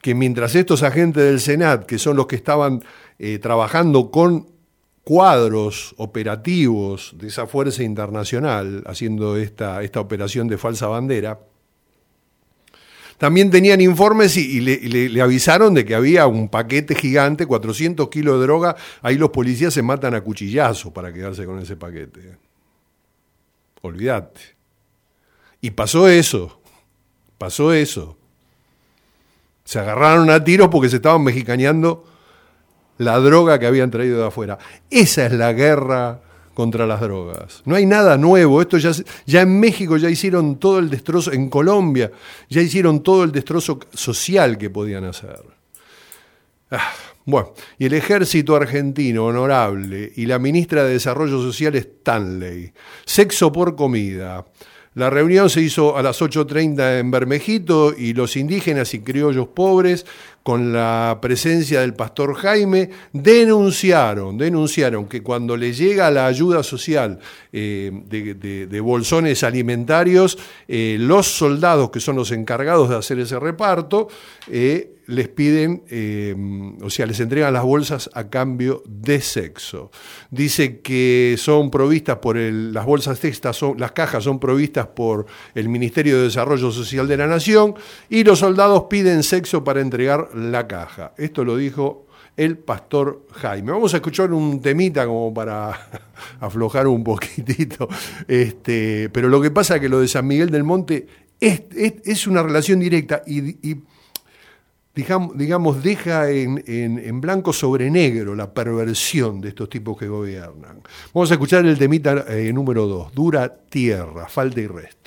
[SPEAKER 2] que mientras estos agentes del Senat, que son los que estaban eh, trabajando con cuadros operativos de esa fuerza internacional, haciendo esta, esta operación de falsa bandera, también tenían informes y, y, le, y le, le avisaron de que había un paquete gigante, cuatrocientos kilos de droga. Ahí los policías se matan a cuchillazos para quedarse con ese paquete. Olvídate. Y pasó eso. Pasó eso. Se agarraron a tiros porque se estaban mexicaneando la droga que habían traído de afuera. Esa es la guerra contra las drogas. No hay nada nuevo. Esto ya, ya en México ya hicieron todo el destrozo, en Colombia ya hicieron todo el destrozo social que podían hacer. Ah, bueno, y el ejército argentino, honorable, y la ministra de Desarrollo Social, Stanley. Sexo por comida. La reunión se hizo a las ocho treinta en Bermejito y los indígenas y criollos pobres, con la presencia del pastor Jaime, denunciaron, denunciaron que cuando les llega la ayuda social eh, de, de, de bolsones alimentarios, eh, los soldados que son los encargados de hacer ese reparto, eh, les piden, eh, o sea, les entregan las bolsas a cambio de sexo. Dice que son provistas por el, las bolsas estas, son, las cajas son provistas por el Ministerio de Desarrollo Social de la Nación y los soldados piden sexo para entregar la caja. Esto lo dijo el pastor Jaime. Vamos a escuchar un temita como para aflojar un poquitito. Este, pero lo que pasa es que lo de San Miguel del Monte es, es, es una relación directa y, y digamos, digamos, deja en, en, en blanco sobre negro la perversión de estos tipos que gobiernan. Vamos a escuchar el temita eh, número dos, Dura Tierra, Falta y Resto.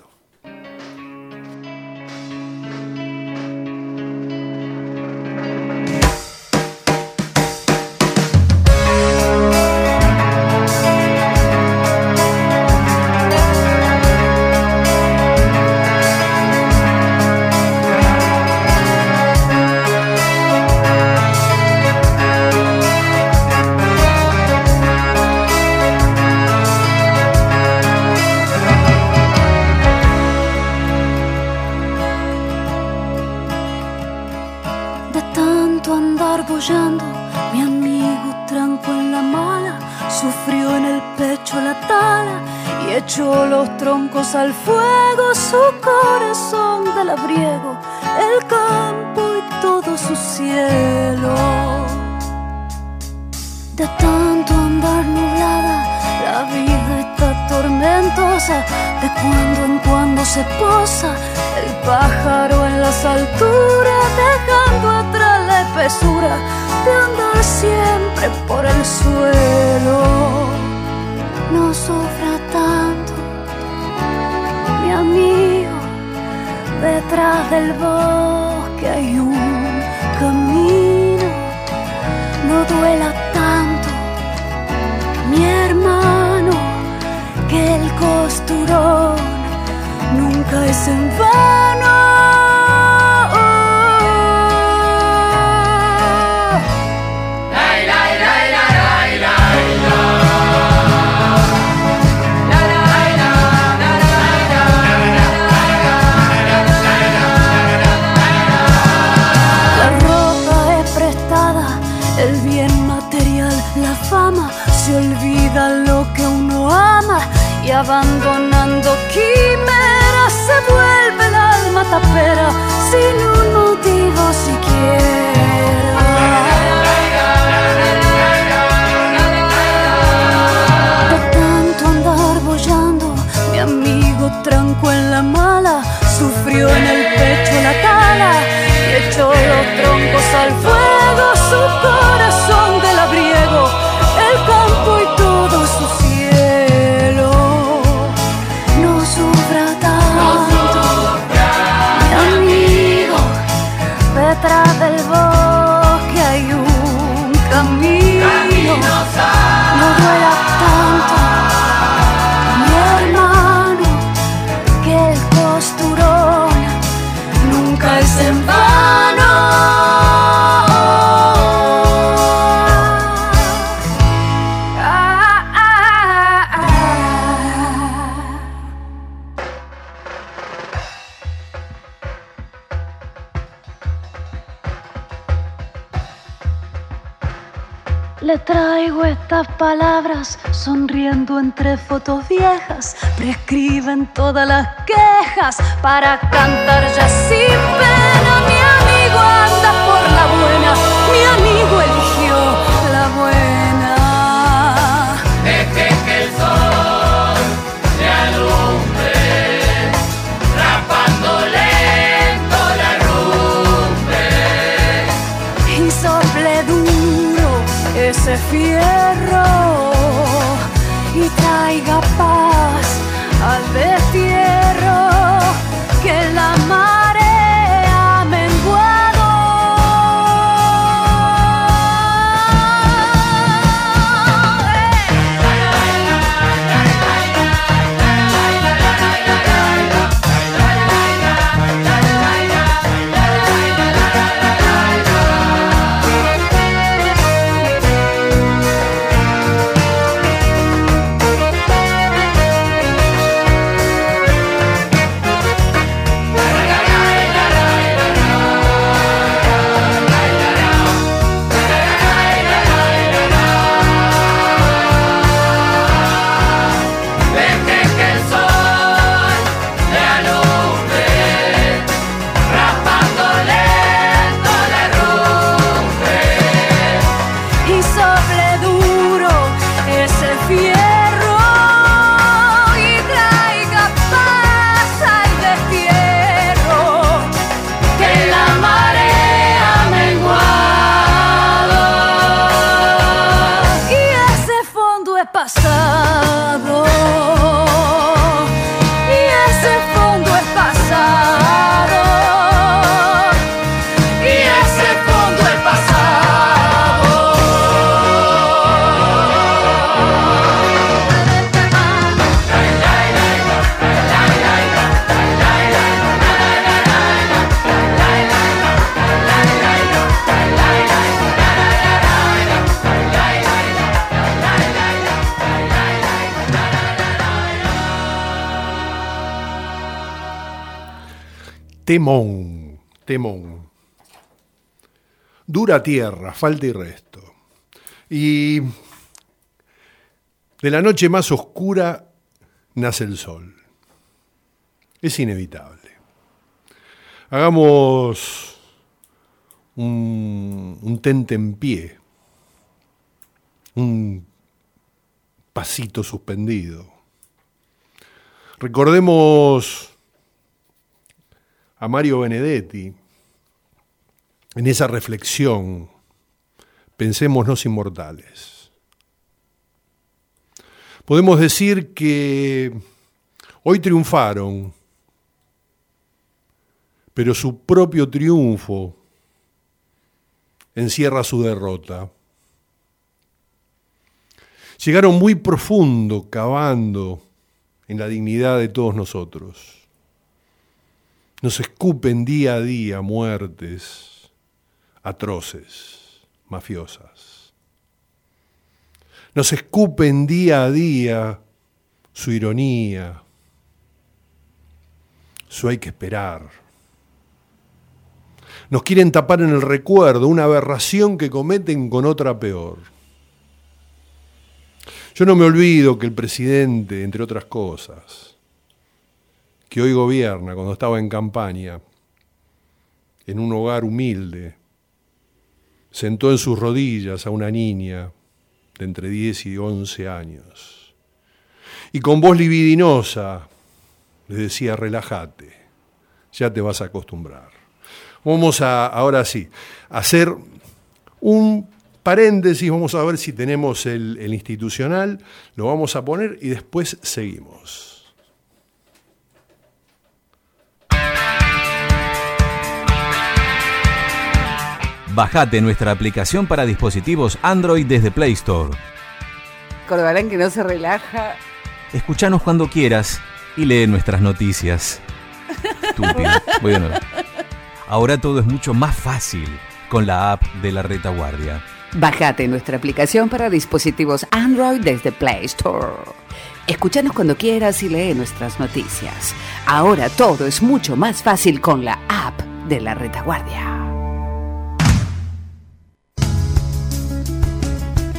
[SPEAKER 18] Al fuego su corazón de labriego, el campo y todo su cielo. De tanto andar nublada, la vida está tormentosa. De cuando en cuando se posa el pájaro en las alturas, dejando atrás la espesura de andar siempre por el suelo. No sufra tanto, mi amigo, detrás del bosque hay un camino. No duela tanto, mi hermano, que el costurón nunca es en vano. Se olvida lo que uno ama y abandonando quimeras se vuelve el alma tapera sin un motivo siquiera. De tanto andar boyando, mi amigo tranco en la mala, sufrió en el pecho la tala y echó los troncos al fuego, su corazón de labriego, el campo y todo su cielo. No sufra tanto, mi amigo, detrás del bosque hay un camino. No duela tanto, mi hermano, que el costurón nunca es en vano. Le traigo estas palabras sonriendo entre fotos viejas. Prescriben todas las quejas para cantar ya sin pena. Mi amigo anda por la buena, mi amigo eligió la buena.
[SPEAKER 10] Deje que el sol le alumbre, rapando lento la rumbe.
[SPEAKER 18] Y sople duro ese fierro y traiga paz al destierro, que la marea ha menguado.
[SPEAKER 2] Temón, temón. Dura tierra, falta y resto. Y de la noche más oscura nace el sol. Es inevitable. Hagamos un, un tentempié, un pasito suspendido. Recordemos a Mario Benedetti en esa reflexión: pensémonos inmortales. Podemos decir que hoy triunfaron, pero su propio triunfo encierra su derrota. Llegaron muy profundo, cavando en la dignidad de todos nosotros. Nos escupen día a día muertes atroces, mafiosas. Nos escupen día a día su ironía, su hay que esperar. Nos quieren tapar en el recuerdo una aberración que cometen con otra peor. Yo no me olvido que el presidente, entre otras cosas, que hoy gobierna, cuando estaba en campaña, en un hogar humilde, sentó en sus rodillas a una niña de entre diez y once años. Y con voz libidinosa le decía: relájate, ya te vas a acostumbrar. Vamos a, ahora sí, a hacer un paréntesis, vamos a ver si tenemos el, el institucional, lo vamos a poner y después seguimos.
[SPEAKER 19] Bajate nuestra aplicación para dispositivos Android desde Play Store.
[SPEAKER 20] Cordarán que no se relaja.
[SPEAKER 19] Escuchanos cuando quieras y lee nuestras noticias. Estúpido. Voy de nuevo. Ahora todo es mucho más fácil con la app de La Retaguardia.
[SPEAKER 20] Bajate nuestra aplicación para dispositivos Android desde Play Store. Escúchanos cuando quieras y lee nuestras noticias. Ahora todo es mucho más fácil con la app de La Retaguardia.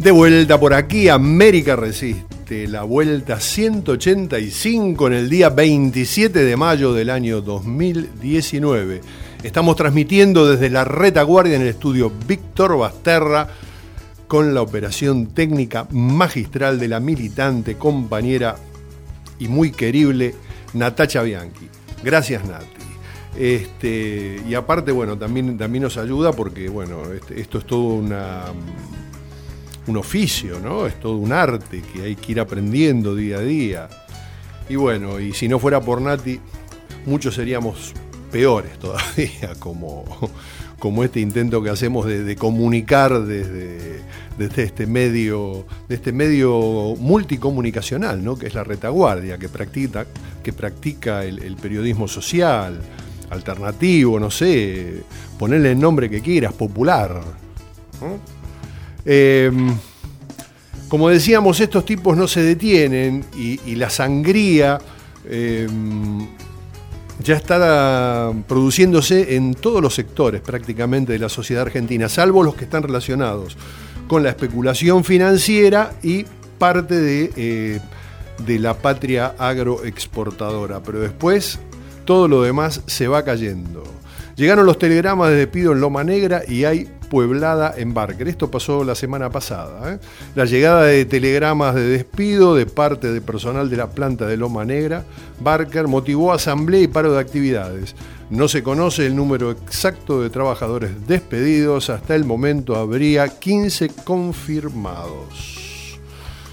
[SPEAKER 2] De vuelta por aquí, América Resiste, la vuelta ciento ochenta y cinco en el día veintisiete de mayo del año dos mil diecinueve. Estamos transmitiendo desde la retaguardia en el estudio Víctor Basterra con la operación técnica magistral de la militante, compañera y muy querible Natacha Bianchi. Gracias, Nati. Este, y aparte, bueno, también, también nos ayuda porque, bueno, este, esto es todo una... un oficio, ¿no? Es todo un arte que hay que ir aprendiendo día a día. Y bueno, y si no fuera por Nati, muchos seríamos peores todavía, como, como este intento que hacemos de, de comunicar desde, desde este medio, de este medio multicomunicacional, ¿no? Que es la retaguardia, que practica, que practica el, el periodismo social, alternativo, no sé, ponerle el nombre que quieras, popular, ¿no? Eh, como decíamos, estos tipos no se detienen y, y la sangría eh, ya está produciéndose en todos los sectores prácticamente de la sociedad argentina, salvo los que están relacionados con la especulación financiera y parte de, eh, de la patria agroexportadora. Pero después todo lo demás se va cayendo. Llegaron los telegramas de despido en Loma Negra y hay pueblada en Barker. Esto pasó la semana pasada, ¿eh? La llegada de telegramas de despido de parte de personal de la planta de Loma Negra, Barker, motivó asamblea y paro de actividades. No se conoce el número exacto de trabajadores despedidos. Hasta el momento habría quince confirmados.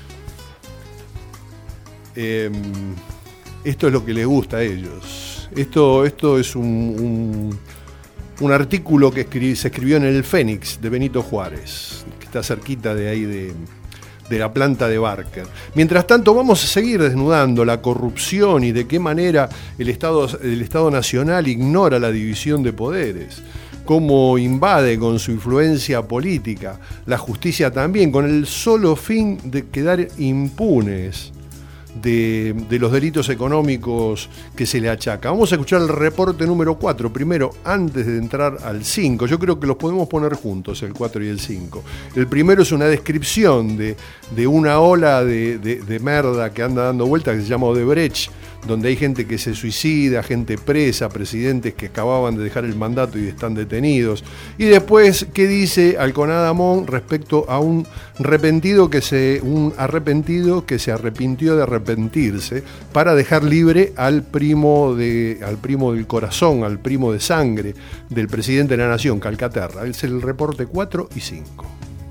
[SPEAKER 2] Eh, esto es lo que les gusta a ellos. Esto, esto es un... un Un artículo que escri- se escribió en el Fénix de Benito Juárez, que está cerquita de ahí de, de la planta de Barker. Mientras tanto, vamos a seguir desnudando la corrupción y de qué manera el Estado, el Estado Nacional ignora la división de poderes, cómo invade con su influencia política la justicia también, con el solo fin de quedar impunes De, de los delitos económicos que se le achaca. Vamos a escuchar el reporte número cuatro, primero, antes de entrar al cinco. Yo creo que los podemos poner juntos, el cuatro y el cinco. El primero es una descripción de, de una ola de, de, de merda que anda dando vueltas, que se llama Odebrecht, donde hay gente que se suicida, gente presa, presidentes que acababan de dejar el mandato y están detenidos. Y después, ¿qué dice Alconada Amón respecto a un arrepentido que se, un arrepentido que se arrepintió de arrepentirse para dejar libre al primo, de, al primo del corazón, al primo de sangre del presidente de la Nación, Calcaterra? Es el reporte cuatro y cinco.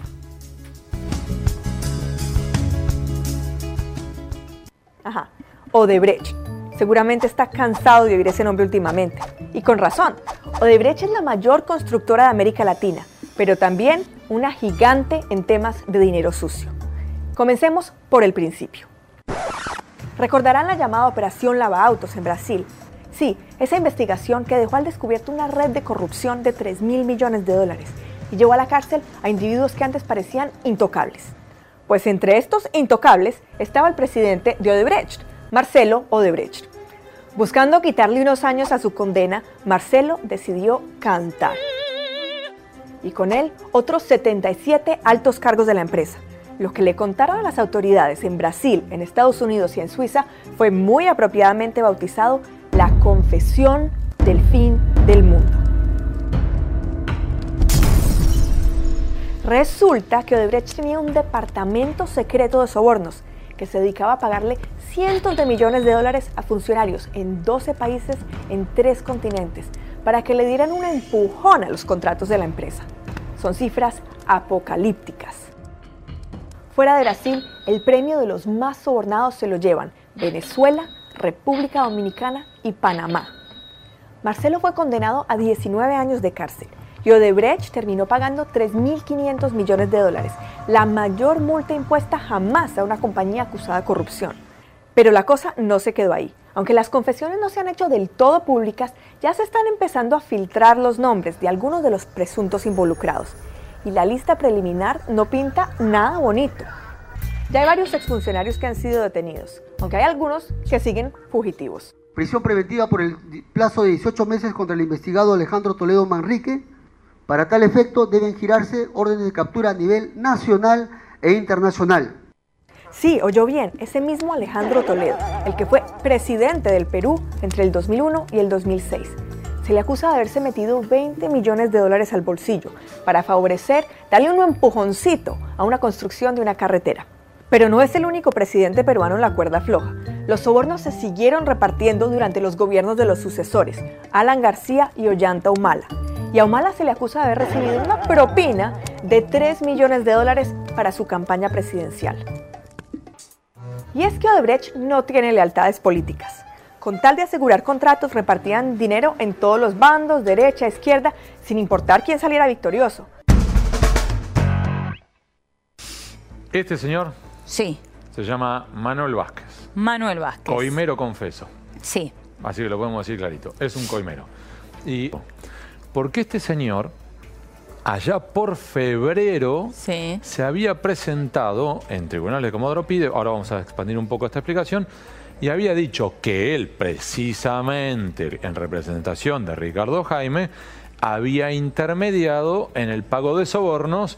[SPEAKER 21] Ajá. Odebrecht. Seguramente está cansado de oír ese nombre últimamente. Y con razón. Odebrecht es la mayor constructora de América Latina, pero también una gigante en temas de dinero sucio. Comencemos por el principio. Recordarán la llamada Operación Lavaautos en Brasil. Sí, esa investigación que dejó al descubierto una red de corrupción de tres mil millones de dólares y llevó a la cárcel a individuos que antes parecían intocables. Pues entre estos intocables estaba el presidente de Odebrecht, Marcelo Odebrecht. Buscando quitarle unos años a su condena, Marcelo decidió cantar. Y con él, otros setenta y siete altos cargos de la empresa. Lo que le contaron a las autoridades en Brasil, en Estados Unidos y en Suiza fue muy apropiadamente bautizado la confesión del fin del mundo. Resulta que Odebrecht tenía un departamento secreto de sobornos que se dedicaba a pagarle cientos de millones de dólares a funcionarios en doce países en tres continentes para que le dieran un empujón a los contratos de la empresa. Son cifras apocalípticas. Fuera de Brasil, el premio de los más sobornados se lo llevan Venezuela, República Dominicana y Panamá. Marcelo fue condenado a diecinueve años de cárcel y Odebrecht terminó pagando tres mil quinientos millones de dólares, la mayor multa impuesta jamás a una compañía acusada de corrupción. Pero la cosa no se quedó ahí. Aunque las confesiones no se han hecho del todo públicas, ya se están empezando a filtrar los nombres de algunos de los presuntos involucrados. Y la lista preliminar no pinta nada bonito. Ya hay varios exfuncionarios que han sido detenidos, aunque hay algunos que siguen fugitivos.
[SPEAKER 22] Prisión preventiva por el plazo de dieciocho meses contra el investigado Alejandro Toledo Manrique. Para tal efecto deben girarse órdenes de captura a nivel nacional e internacional.
[SPEAKER 21] Sí, oyó bien, ese mismo Alejandro Toledo, el que fue presidente del Perú entre el dos mil uno y el dos mil seis. Se le acusa de haberse metido veinte millones de dólares al bolsillo para favorecer, darle un empujoncito a una construcción de una carretera. Pero no es el único presidente peruano en la cuerda floja. Los sobornos se siguieron repartiendo durante los gobiernos de los sucesores, Alan García y Ollanta Humala. Y a Humala se le acusa de haber recibido una propina de tres millones de dólares para su campaña presidencial. Y es que Odebrecht no tiene lealtades políticas. Con tal de asegurar contratos, repartían dinero en todos los bandos, derecha, izquierda, sin importar quién saliera victorioso.
[SPEAKER 1] Este señor
[SPEAKER 4] sí.
[SPEAKER 1] se llama Manuel Vázquez.
[SPEAKER 4] Manuel Vázquez.
[SPEAKER 1] Coimero confeso.
[SPEAKER 4] Sí.
[SPEAKER 1] Así que lo podemos decir clarito. Es un coimero. Y porque este señor, allá por febrero,
[SPEAKER 4] sí.
[SPEAKER 1] se había presentado en tribunales de Comodoro Pi, ahora vamos a expandir un poco esta explicación, y había dicho que él, precisamente en representación de Ricardo Jaime, había intermediado en el pago de sobornos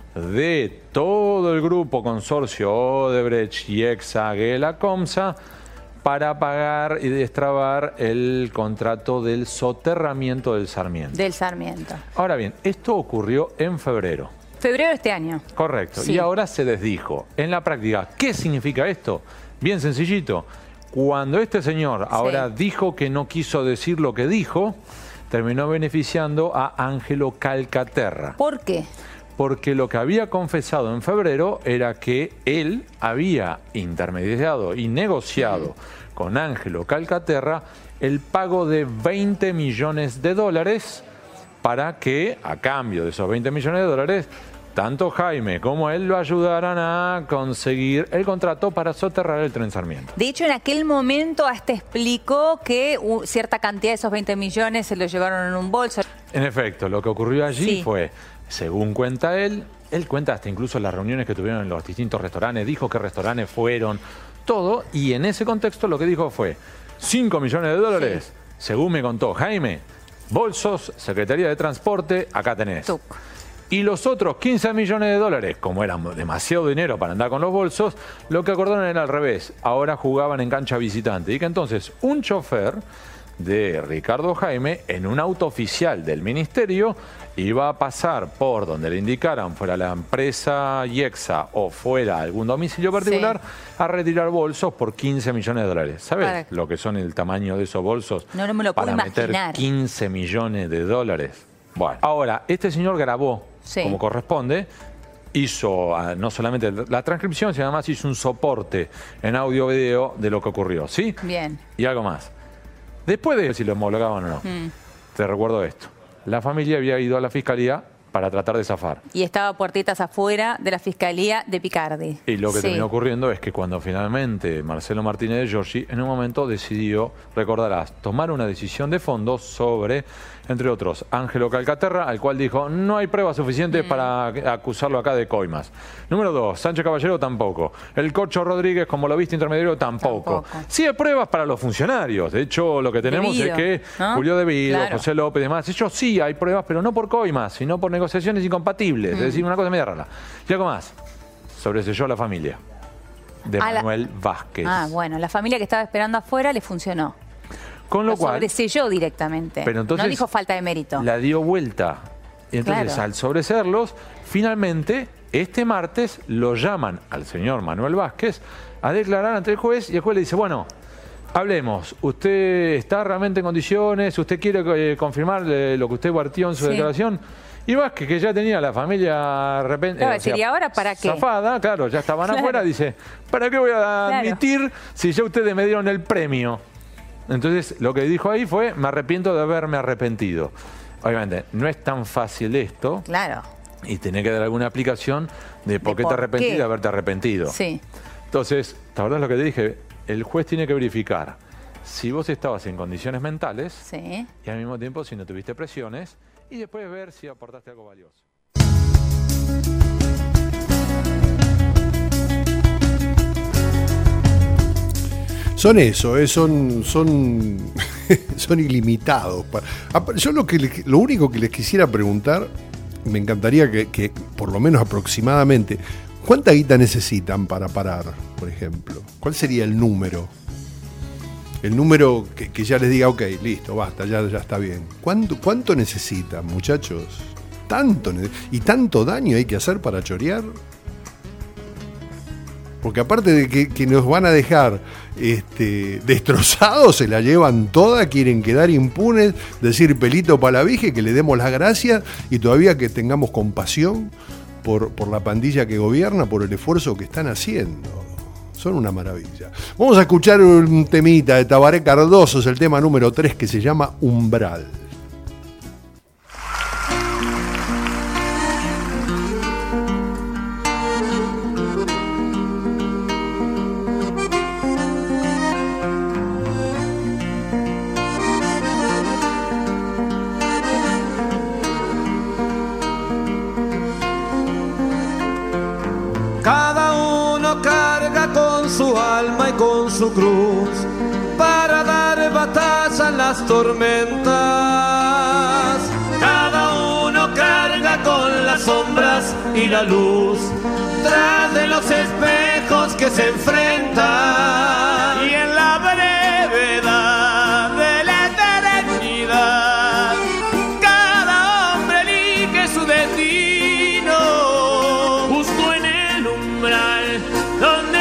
[SPEAKER 1] de todo el grupo consorcio Odebrecht, IEXA, Aguela, Comsa, para pagar y destrabar el contrato del soterramiento del Sarmiento.
[SPEAKER 4] Del Sarmiento.
[SPEAKER 1] Ahora bien, esto ocurrió en febrero.
[SPEAKER 4] Febrero de este año.
[SPEAKER 1] Correcto.
[SPEAKER 4] Sí.
[SPEAKER 1] Y ahora se desdijo. En la práctica, ¿qué significa esto? Bien sencillito. Cuando este señor ahora sí. dijo que no quiso decir lo que dijo, terminó beneficiando a Ángelo Calcaterra.
[SPEAKER 4] ¿Por qué?
[SPEAKER 1] Porque lo que había confesado en febrero era que él había intermediado y negociado mm. con Ángelo Calcaterra el pago de veinte millones de dólares para que, a cambio de esos veinte millones de dólares, tanto Jaime como él lo ayudaran a conseguir el contrato para soterrar el tren Sarmiento.
[SPEAKER 4] De hecho, en aquel momento hasta explicó que cierta cantidad de esos veinte millones se los llevaron en un bolso.
[SPEAKER 1] En efecto, lo que ocurrió allí
[SPEAKER 4] sí.
[SPEAKER 1] fue, según cuenta él, él cuenta hasta incluso las reuniones que tuvieron en los distintos restaurantes, dijo qué restaurantes fueron, todo, y en ese contexto lo que dijo fue, cinco millones de dólares, sí. según me contó Jaime, bolsos, Secretaría de Transporte, acá tenés. Tuc. Y los otros quince millones de dólares, como era demasiado dinero para andar con los bolsos, lo que acordaron era al revés. Ahora jugaban en cancha visitante. Y que entonces un chofer de Ricardo Jaime, en un auto oficial del ministerio, iba a pasar por donde le indicaran, fuera la empresa IEXA o fuera algún domicilio particular, sí. a retirar bolsos por quince millones de dólares. ¿Sabes para... lo que son el tamaño de esos bolsos?
[SPEAKER 4] No, no me lo puedo
[SPEAKER 1] para
[SPEAKER 4] imaginar.
[SPEAKER 1] meter quince millones de dólares. Bueno, ahora, este señor grabó, sí. como corresponde, hizo uh, no solamente la transcripción, sino además hizo un soporte en audio-video de lo que ocurrió, ¿sí?
[SPEAKER 4] Bien.
[SPEAKER 1] Y algo más. Después de si lo homologaban o no, mm. te recuerdo esto. La familia había ido a la fiscalía para tratar de zafar.
[SPEAKER 4] Y estaba puertitas afuera de la Fiscalía de Picardi.
[SPEAKER 1] Y lo que
[SPEAKER 4] sí.
[SPEAKER 1] terminó ocurriendo es que cuando finalmente Marcelo Martínez de Giorgi en un momento decidió, recordarás, tomar una decisión de fondo sobre, entre otros, Ángelo Calcaterra, al cual dijo, no hay pruebas suficientes mm. para acusarlo acá de coimas. Número dos, Sánchez Caballero tampoco. El Cocho Rodríguez, como lo viste intermediario, tampoco. tampoco. Sí hay pruebas para los funcionarios. De hecho, lo que tenemos
[SPEAKER 4] Debido,
[SPEAKER 1] es que
[SPEAKER 4] ¿no?
[SPEAKER 1] Julio Devido,
[SPEAKER 4] claro.
[SPEAKER 1] José López y demás, ellos sí hay pruebas, pero no por coimas, sino por negociaciones incompatibles. Mm. Es decir, una cosa media rara. Y algo más. Sobreselló a la familia de a Manuel la... Vázquez.
[SPEAKER 4] Ah, bueno, la familia que estaba esperando afuera le funcionó.
[SPEAKER 1] Con lo, lo cual...
[SPEAKER 4] sobreselló directamente.
[SPEAKER 1] Pero entonces,
[SPEAKER 4] no dijo falta de mérito.
[SPEAKER 1] La dio vuelta. Y entonces, claro. al sobreserlos, finalmente, este martes, lo llaman al señor Manuel Vázquez a declarar ante el juez, y el juez le dice, bueno, hablemos. ¿Usted está realmente en condiciones? ¿Usted quiere eh, confirmar eh, lo que usted partió en su sí. declaración? Y Vázquez, que ya tenía la familia repente,
[SPEAKER 4] claro,
[SPEAKER 1] eh, o sea,
[SPEAKER 4] ¿y ahora para qué?
[SPEAKER 1] Zafada, claro, ya estaban claro. afuera, dice, ¿para qué voy a admitir claro. si ya ustedes me dieron el premio? Entonces, lo que dijo ahí fue, me arrepiento de haberme arrepentido. Obviamente, no es tan fácil esto.
[SPEAKER 4] Claro.
[SPEAKER 1] Y tenés que dar alguna aplicación de por
[SPEAKER 4] ¿De
[SPEAKER 1] qué
[SPEAKER 4] por
[SPEAKER 1] te arrepentí
[SPEAKER 4] qué?
[SPEAKER 1] de haberte arrepentido.
[SPEAKER 4] Sí.
[SPEAKER 1] Entonces, ¿te acordás lo que te dije? El juez tiene que verificar si vos estabas en condiciones mentales
[SPEAKER 4] sí.
[SPEAKER 1] y al mismo tiempo si no tuviste presiones y después ver si aportaste algo valioso.
[SPEAKER 2] Son eso, eh, son, son, son ilimitados. Yo lo, que les, lo único que les quisiera preguntar, me encantaría que, que por lo menos aproximadamente, ¿Cuánta guita necesitan para parar, por ejemplo? ¿Cuál sería el número? El número que, que ya les diga, ok, listo, basta, ya, ya está bien. ¿Cuánto, cuánto necesitan, muchachos? ¿Tanto? ¿Y tanto daño hay que hacer para chorear? Porque aparte de que, que nos van a dejar este, destrozados, se la llevan toda, quieren quedar impunes, decir pelito para la vieja, que le demos las gracias y todavía que tengamos compasión por, por la pandilla que gobierna, por el esfuerzo que están haciendo. Son una maravilla. Vamos a escuchar un temita de Tabaré Cardoso, es el tema número tres que se llama Umbral.
[SPEAKER 3] Su alma y con su cruz para dar batalla en las tormentas. Cada uno carga con las sombras y la luz tras de los espejos que se enfrentan. Y en la brevedad de la eternidad cada hombre elige su destino, justo en el umbral donde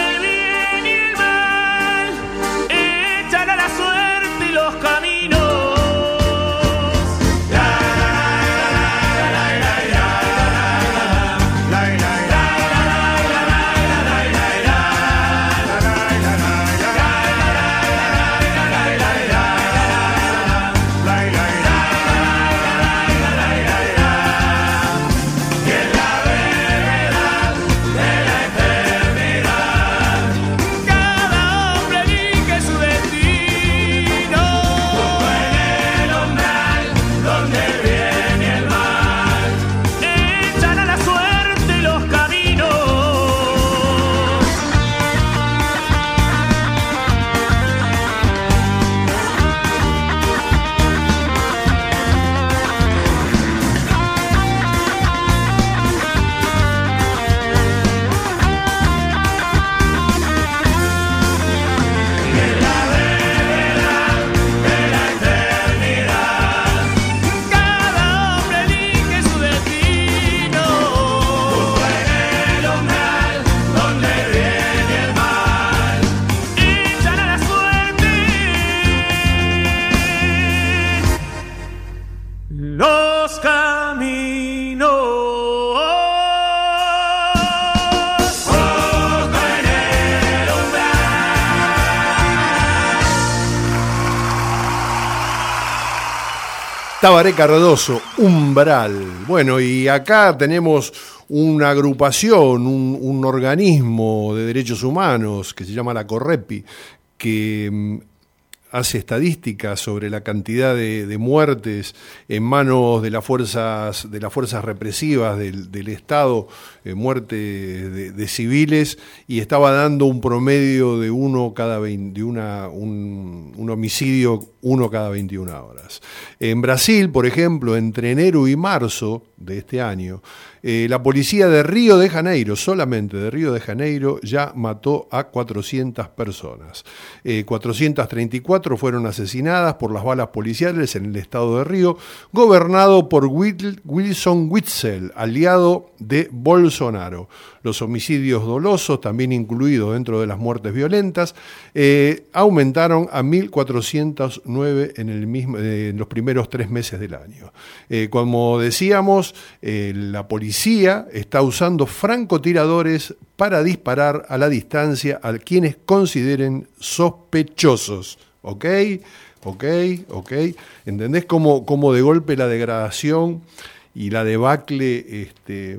[SPEAKER 2] Tabaré Cardoso, Umbral. Bueno, y acá tenemos una agrupación, un, un organismo de derechos humanos que se llama la Correpi, que mm, hace estadísticas sobre la cantidad de, de muertes en manos de las fuerzas, de las fuerzas represivas del, del Estado, eh, muerte de, de civiles, y estaba dando un promedio de uno cada veinte, de una, un, un homicidio uno cada veintiuna horas. En Brasil, por ejemplo, entre enero y marzo de este año, eh, la policía de Río de Janeiro, solamente de Río de Janeiro, ya mató a cuatrocientas personas. Eh, cuatrocientas treinta y cuatro fueron asesinadas por las balas policiales en el estado de Río, gobernado por Wilson Witzel, aliado de Bolsonaro. Los homicidios dolosos, también incluidos dentro de las muertes violentas, eh, aumentaron a mil cuatrocientos nueve en, el mismo, eh, en los primeros tres meses del año. Eh, como decíamos, eh, la policía está usando francotiradores para disparar a la distancia a quienes consideren sospechosos. ¿Ok? ¿Ok? ¿Ok? ¿Entendés cómo, cómo de golpe la degradación y la debacle este,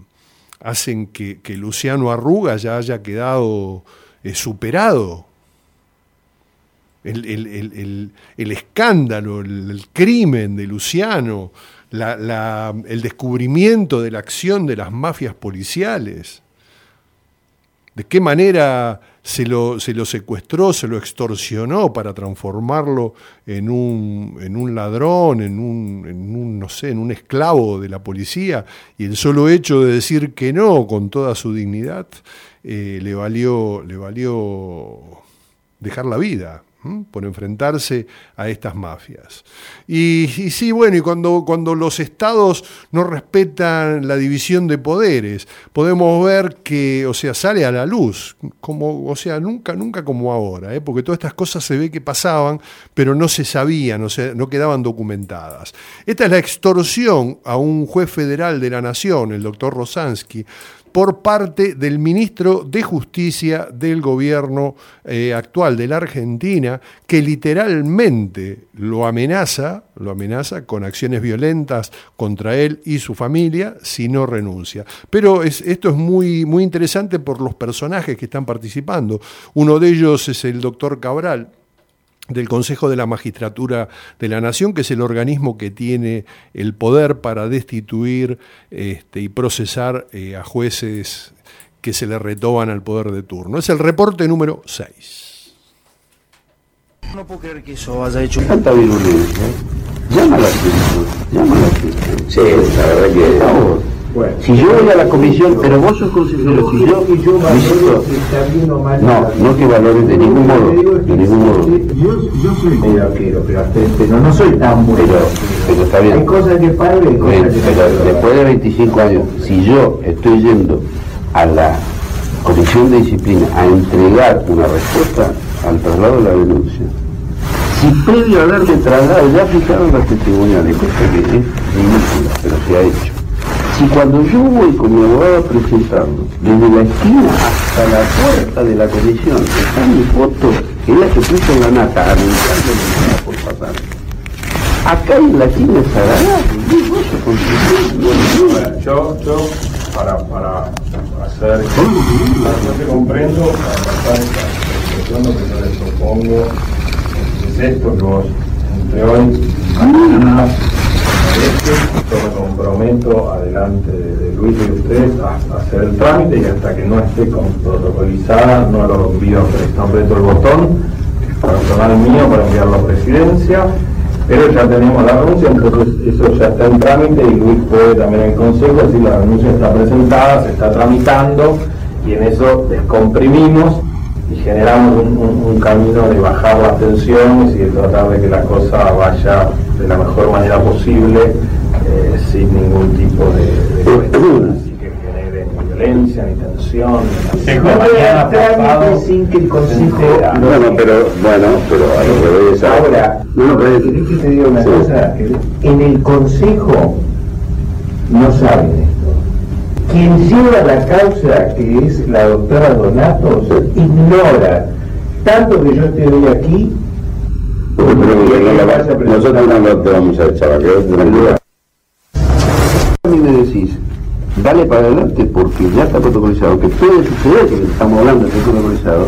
[SPEAKER 2] hacen que, que Luciano Arruga ya haya quedado eh, superado? El, el, el, el, el escándalo, el, el crimen de Luciano, la, la, el descubrimiento de la acción de las mafias policiales. de qué manera se lo, se lo secuestró, se lo extorsionó para transformarlo en un, en un ladrón, en un, en un, no sé, en un esclavo de la policía, y el solo hecho de decir que no con toda su dignidad eh, le valió, le valió dejar la vida por enfrentarse a estas mafias. Y, y sí, bueno, y cuando, cuando los estados no respetan la división de poderes, podemos ver que, o sea, sale a la luz, como, o sea, nunca, nunca como ahora, ¿eh? Porque todas estas cosas se ve que pasaban, pero no se sabían, o sea, no quedaban documentadas. Esta es la extorsión a un juez federal de la Nación, el doctor Rosansky, por parte del ministro de Justicia del gobierno eh, actual de la Argentina, que literalmente lo amenaza, lo amenaza con acciones violentas contra él y su familia si no renuncia. Pero es, esto es muy, muy interesante por los personajes que están participando. Uno de ellos es el doctor Cabral, del Consejo de la Magistratura de la Nación, que es el organismo que tiene el poder para destituir este, y procesar eh, a jueces que se le retoban al poder de turno. Es el reporte número seis.
[SPEAKER 5] No puedo creer que eso haya hecho tanta virulencia. Llama a la atención, llama a la atención. Sí, la verdad que... Por favor. Bueno, si yo voy a la comisión, pero vos sos consejero, si yo, yo visito, no, no que valores de ningún modo, de ningún modo. Yo, yo soy medio arquero, pero, pero no soy tan bueno. Pero, pero está bien. Hay cosas que pago y hay cosas que pero pago. Después de veinticinco años, si yo estoy yendo a la comisión de disciplina a entregar una respuesta al traslado de la denuncia, si previo a hablar de traslado ya fijaron las testimoniales, cosa que es ridícula, pero se ha hecho. Si cuando yo voy con mi abogado a presentarlo, desde la esquina hasta la puerta de la comisión, está mi foto, que es la que puso en la nata, anunciando lo que está por pasar. Acá en la esquina es agradable.
[SPEAKER 6] Yo, yo, para, para hacer, yo te comprendo, para pasar esta expresión, lo que yo les propongo es esto, que vos, entre hoy y mañana, yo me comprometo adelante de, de Luis y de ustedes a, a hacer el trámite, y hasta que no esté con protocolizada no lo envío, pero aprieto el botón personal mío para enviarlo a presidencia, pero ya tenemos la renuncia, entonces eso ya está en trámite y Luis puede también en el consejo decir la renuncia está presentada, se está tramitando, y en eso descomprimimos y generamos un, un, un camino de bajar las tensiones y de tratar de que la cosa vaya de la mejor manera posible, eh, sin ningún tipo de, de cuestión, así que genere ni violencia, ni tensión, ni
[SPEAKER 5] trámite sin que el consejo... Bueno, pero, bueno, pero a lo que voy es ahora. No, no, pero ¿querés que te diga una sí. cosa? En el consejo no saben esto. Quien lleva la causa, que es la doctora Donato, ignora tanto que yo estoy hoy aquí. Pero, pero, pero, nosotros no lo vamos a echar a creer de realidad. A mí me decís, dale para adelante porque ya está protocolizado, aunque puede suceder que estamos hablando de protocolizado,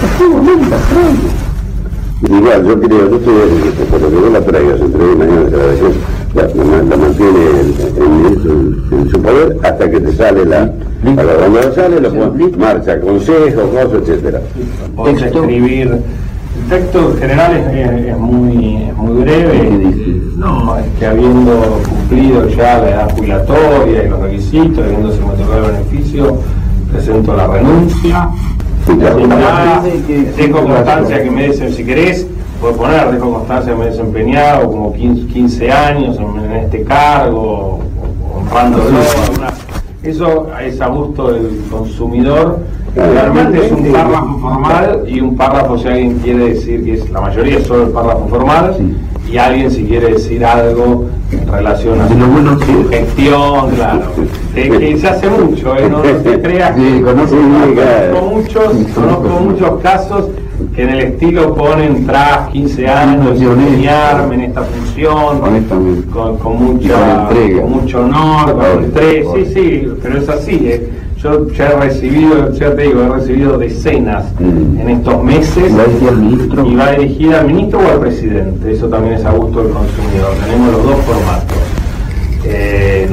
[SPEAKER 5] igual, yo creo, yo estoy de que por lo que vos la traigas entre hoy y mañana de grabación, la, la, la mantiene el, el ministro en, en su poder hasta que te sale la... Para cuando sale, lo pones marcha, consejos, cosas, etcétera.
[SPEAKER 6] Podés escribir... El texto general es, es, es, muy, es muy breve. No, es que habiendo cumplido ya la edad jubilatoria y los requisitos, habiéndose otorgado el beneficio, presento la renuncia. Nada, dejo constancia que me desen, si querés, puedo poner, dejo constancia que me he desempeñado como quince años en, en este cargo, honrándolo. Eso es a gusto del consumidor. Realmente es un párrafo formal y un párrafo si alguien quiere decir que es la mayoría es solo el párrafo formal, sí. Y alguien si quiere decir algo en relación a su bueno, sí. gestión, claro, que, que se hace mucho, ¿eh? No, no se crea. Sí, conozco, conozco muchos, conozco muchos casos que en el estilo ponen tras quince años, desempeñarme en esta función, con, con, mucha, con mucho honor, con estrés, sí, sí, pero es así, ¿eh? Yo ya he recibido, ya te digo, he recibido decenas mm. en estos meses. ¿Va a dirigir al ministro? Y va dirigida al ministro o al presidente, eso también es a gusto del consumidor. Tenemos los dos formatos. Eh, no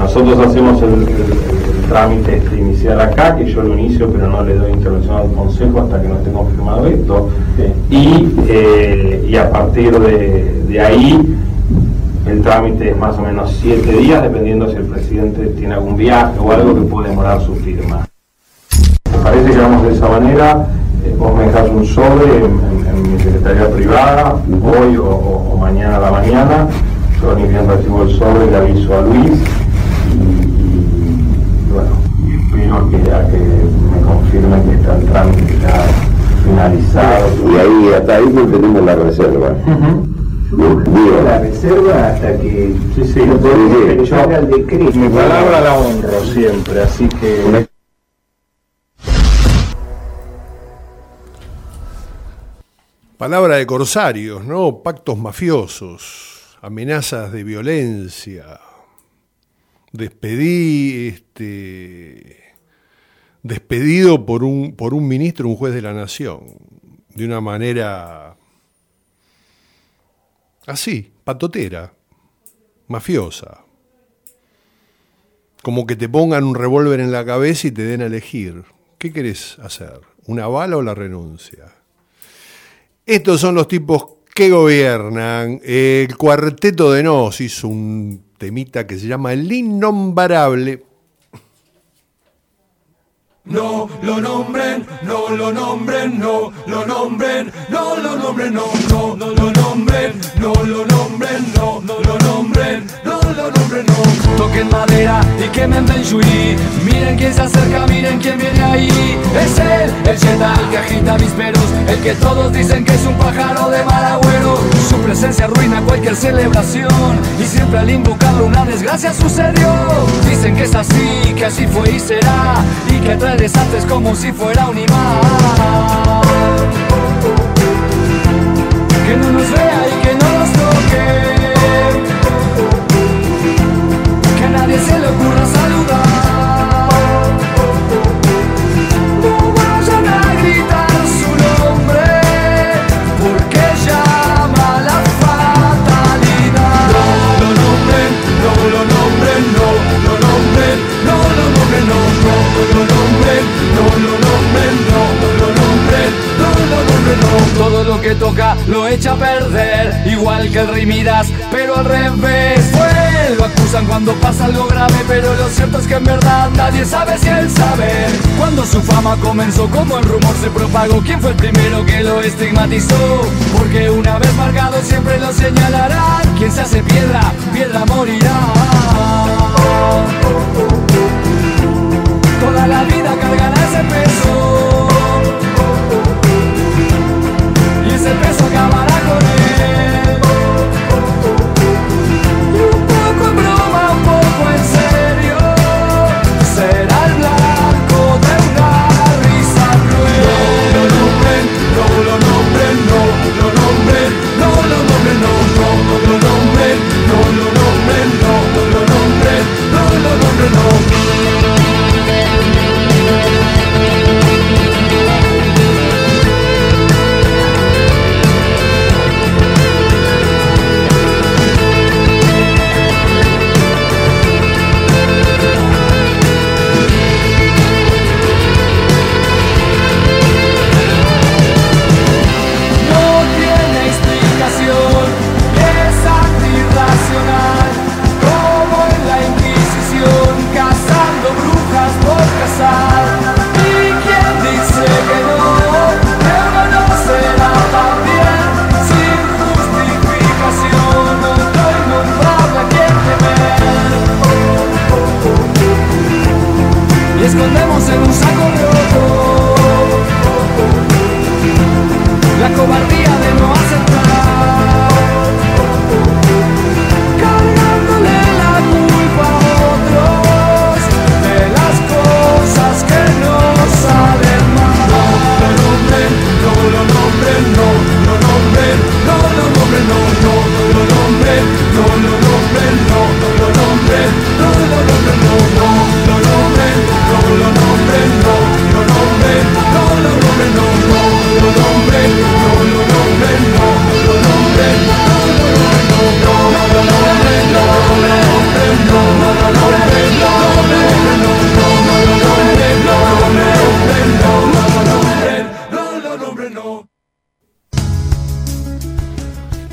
[SPEAKER 6] nosotros hacemos el, el, el trámite este inicial acá, que yo lo inicio, pero no le doy intervención al Consejo hasta que no esté confirmado esto. Sí. Y, eh, y a partir de, de ahí, el trámite es más o menos siete días, dependiendo si el presidente tiene algún viaje o algo que puede demorar su firma. ¿Te parece que vamos de esa manera? Eh, vos me dejás un sobre en, en, en mi secretaría privada, hoy o, o, o mañana a la mañana. Yo ni bien recibo el sobre, le aviso a Luis y, y bueno, y espero que, a que me confirme que está el trámite ya finalizado.
[SPEAKER 5] Y ahí, hasta ahí no tenemos la reserva.
[SPEAKER 6] Uh-huh. La reserva hasta que sí, sí, no podemos sí, sí. el decreto. Mi palabra la honro siempre, así que...
[SPEAKER 2] Palabra de corsarios, ¿no? Pactos mafiosos, amenazas de violencia, despedí, este, despedido por un, por un ministro, un juez de la nación, de una manera así, patotera, mafiosa. Como que te pongan un revólver en la cabeza y te den a elegir. ¿Qué querés hacer? ¿Una bala o la renuncia? Estos son los tipos que gobiernan. El Cuarteto de Nos hizo un temita que se llama El Innombrable.
[SPEAKER 3] No lo nombren, no lo nombren, no lo nombren, no lo nombren, no, no, no lo nombren, no lo nombren, no, no lo nombren, no lo nombren, no. Toquen madera y quemen Benjuí. Miren quién se acerca, miren quién viene ahí. Es él, el Jedi, el que agita avisperos, el que todos dicen que es un pájaro de mal agüero. Su presencia arruina cualquier celebración y siempre al invocarlo una desgracia sucedió. Dicen que es así, que así fue y será, y que trae desastres como si fuera un imán. Que no nos vea y que no nos toque, que a nadie se le ocurra saludar. No vayan a gritar su nombre, porque llama la fatalidad. No lo nombren, no lo nombren, no lo nombren, no lo nombren, no, no lo nombren, no lo nombren, no lo nombren, no lo nombren, no. Todo lo que toca lo echa a perder, igual que el Rey Midas, pero al revés. Fue, lo acusan cuando pasa algo grave, pero lo cierto es que en verdad nadie sabe si él sabe. Cuando su fama comenzó, como el rumor se propagó, ¿quién fue el primero que lo estigmatizó? Porque una vez marcado siempre lo señalarán. Quien se hace piedra, piedra morirá. Toda la vida cargará ese peso, y ese peso acabará con él. Y un poco en broma, un poco en serio, será el blanco de una risa cruel. No lo nombren, no lo nombren, no lo nombren, no lo nombren, no, no, no lo nombren, no lo nombren,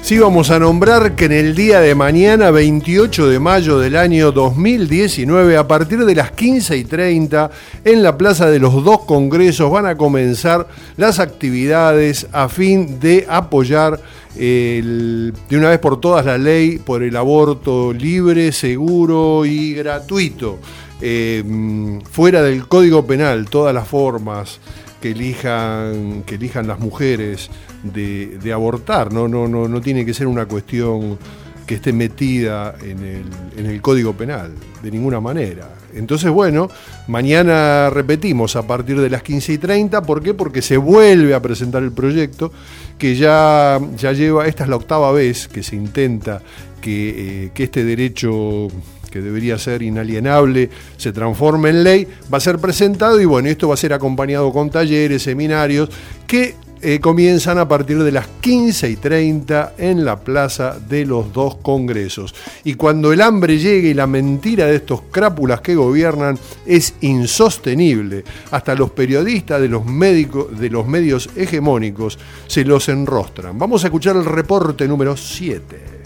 [SPEAKER 2] Sí, vamos a nombrar que en el día de mañana, veintiocho de mayo del año dos mil diecinueve, a partir de las quince y treinta, en la Plaza de los Dos Congresos van a comenzar las actividades a fin de apoyar el, de una vez por todas la ley por el aborto libre, seguro y gratuito. Eh, fuera del Código Penal, todas las formas que elijan, que elijan las mujeres de, de abortar, ¿no? No, no, no tiene que ser una cuestión que esté metida en el, en el Código Penal, de ninguna manera. Entonces, bueno, mañana repetimos a partir de las quince y treinta, ¿por qué? Porque se vuelve a presentar el proyecto que ya, ya lleva, esta es la octava vez que se intenta que, eh, que este derecho que debería ser inalienable, se transforma en ley, va a ser presentado y bueno, esto va a ser acompañado con talleres, seminarios, que eh, comienzan a partir de las quince y treinta en la Plaza de los Dos Congresos. Y cuando el hambre llegue y la mentira de estos crápulas que gobiernan es insostenible, hasta los periodistas de los, médicos, de los medios hegemónicos se los enrostran. Vamos a escuchar el reporte número siete.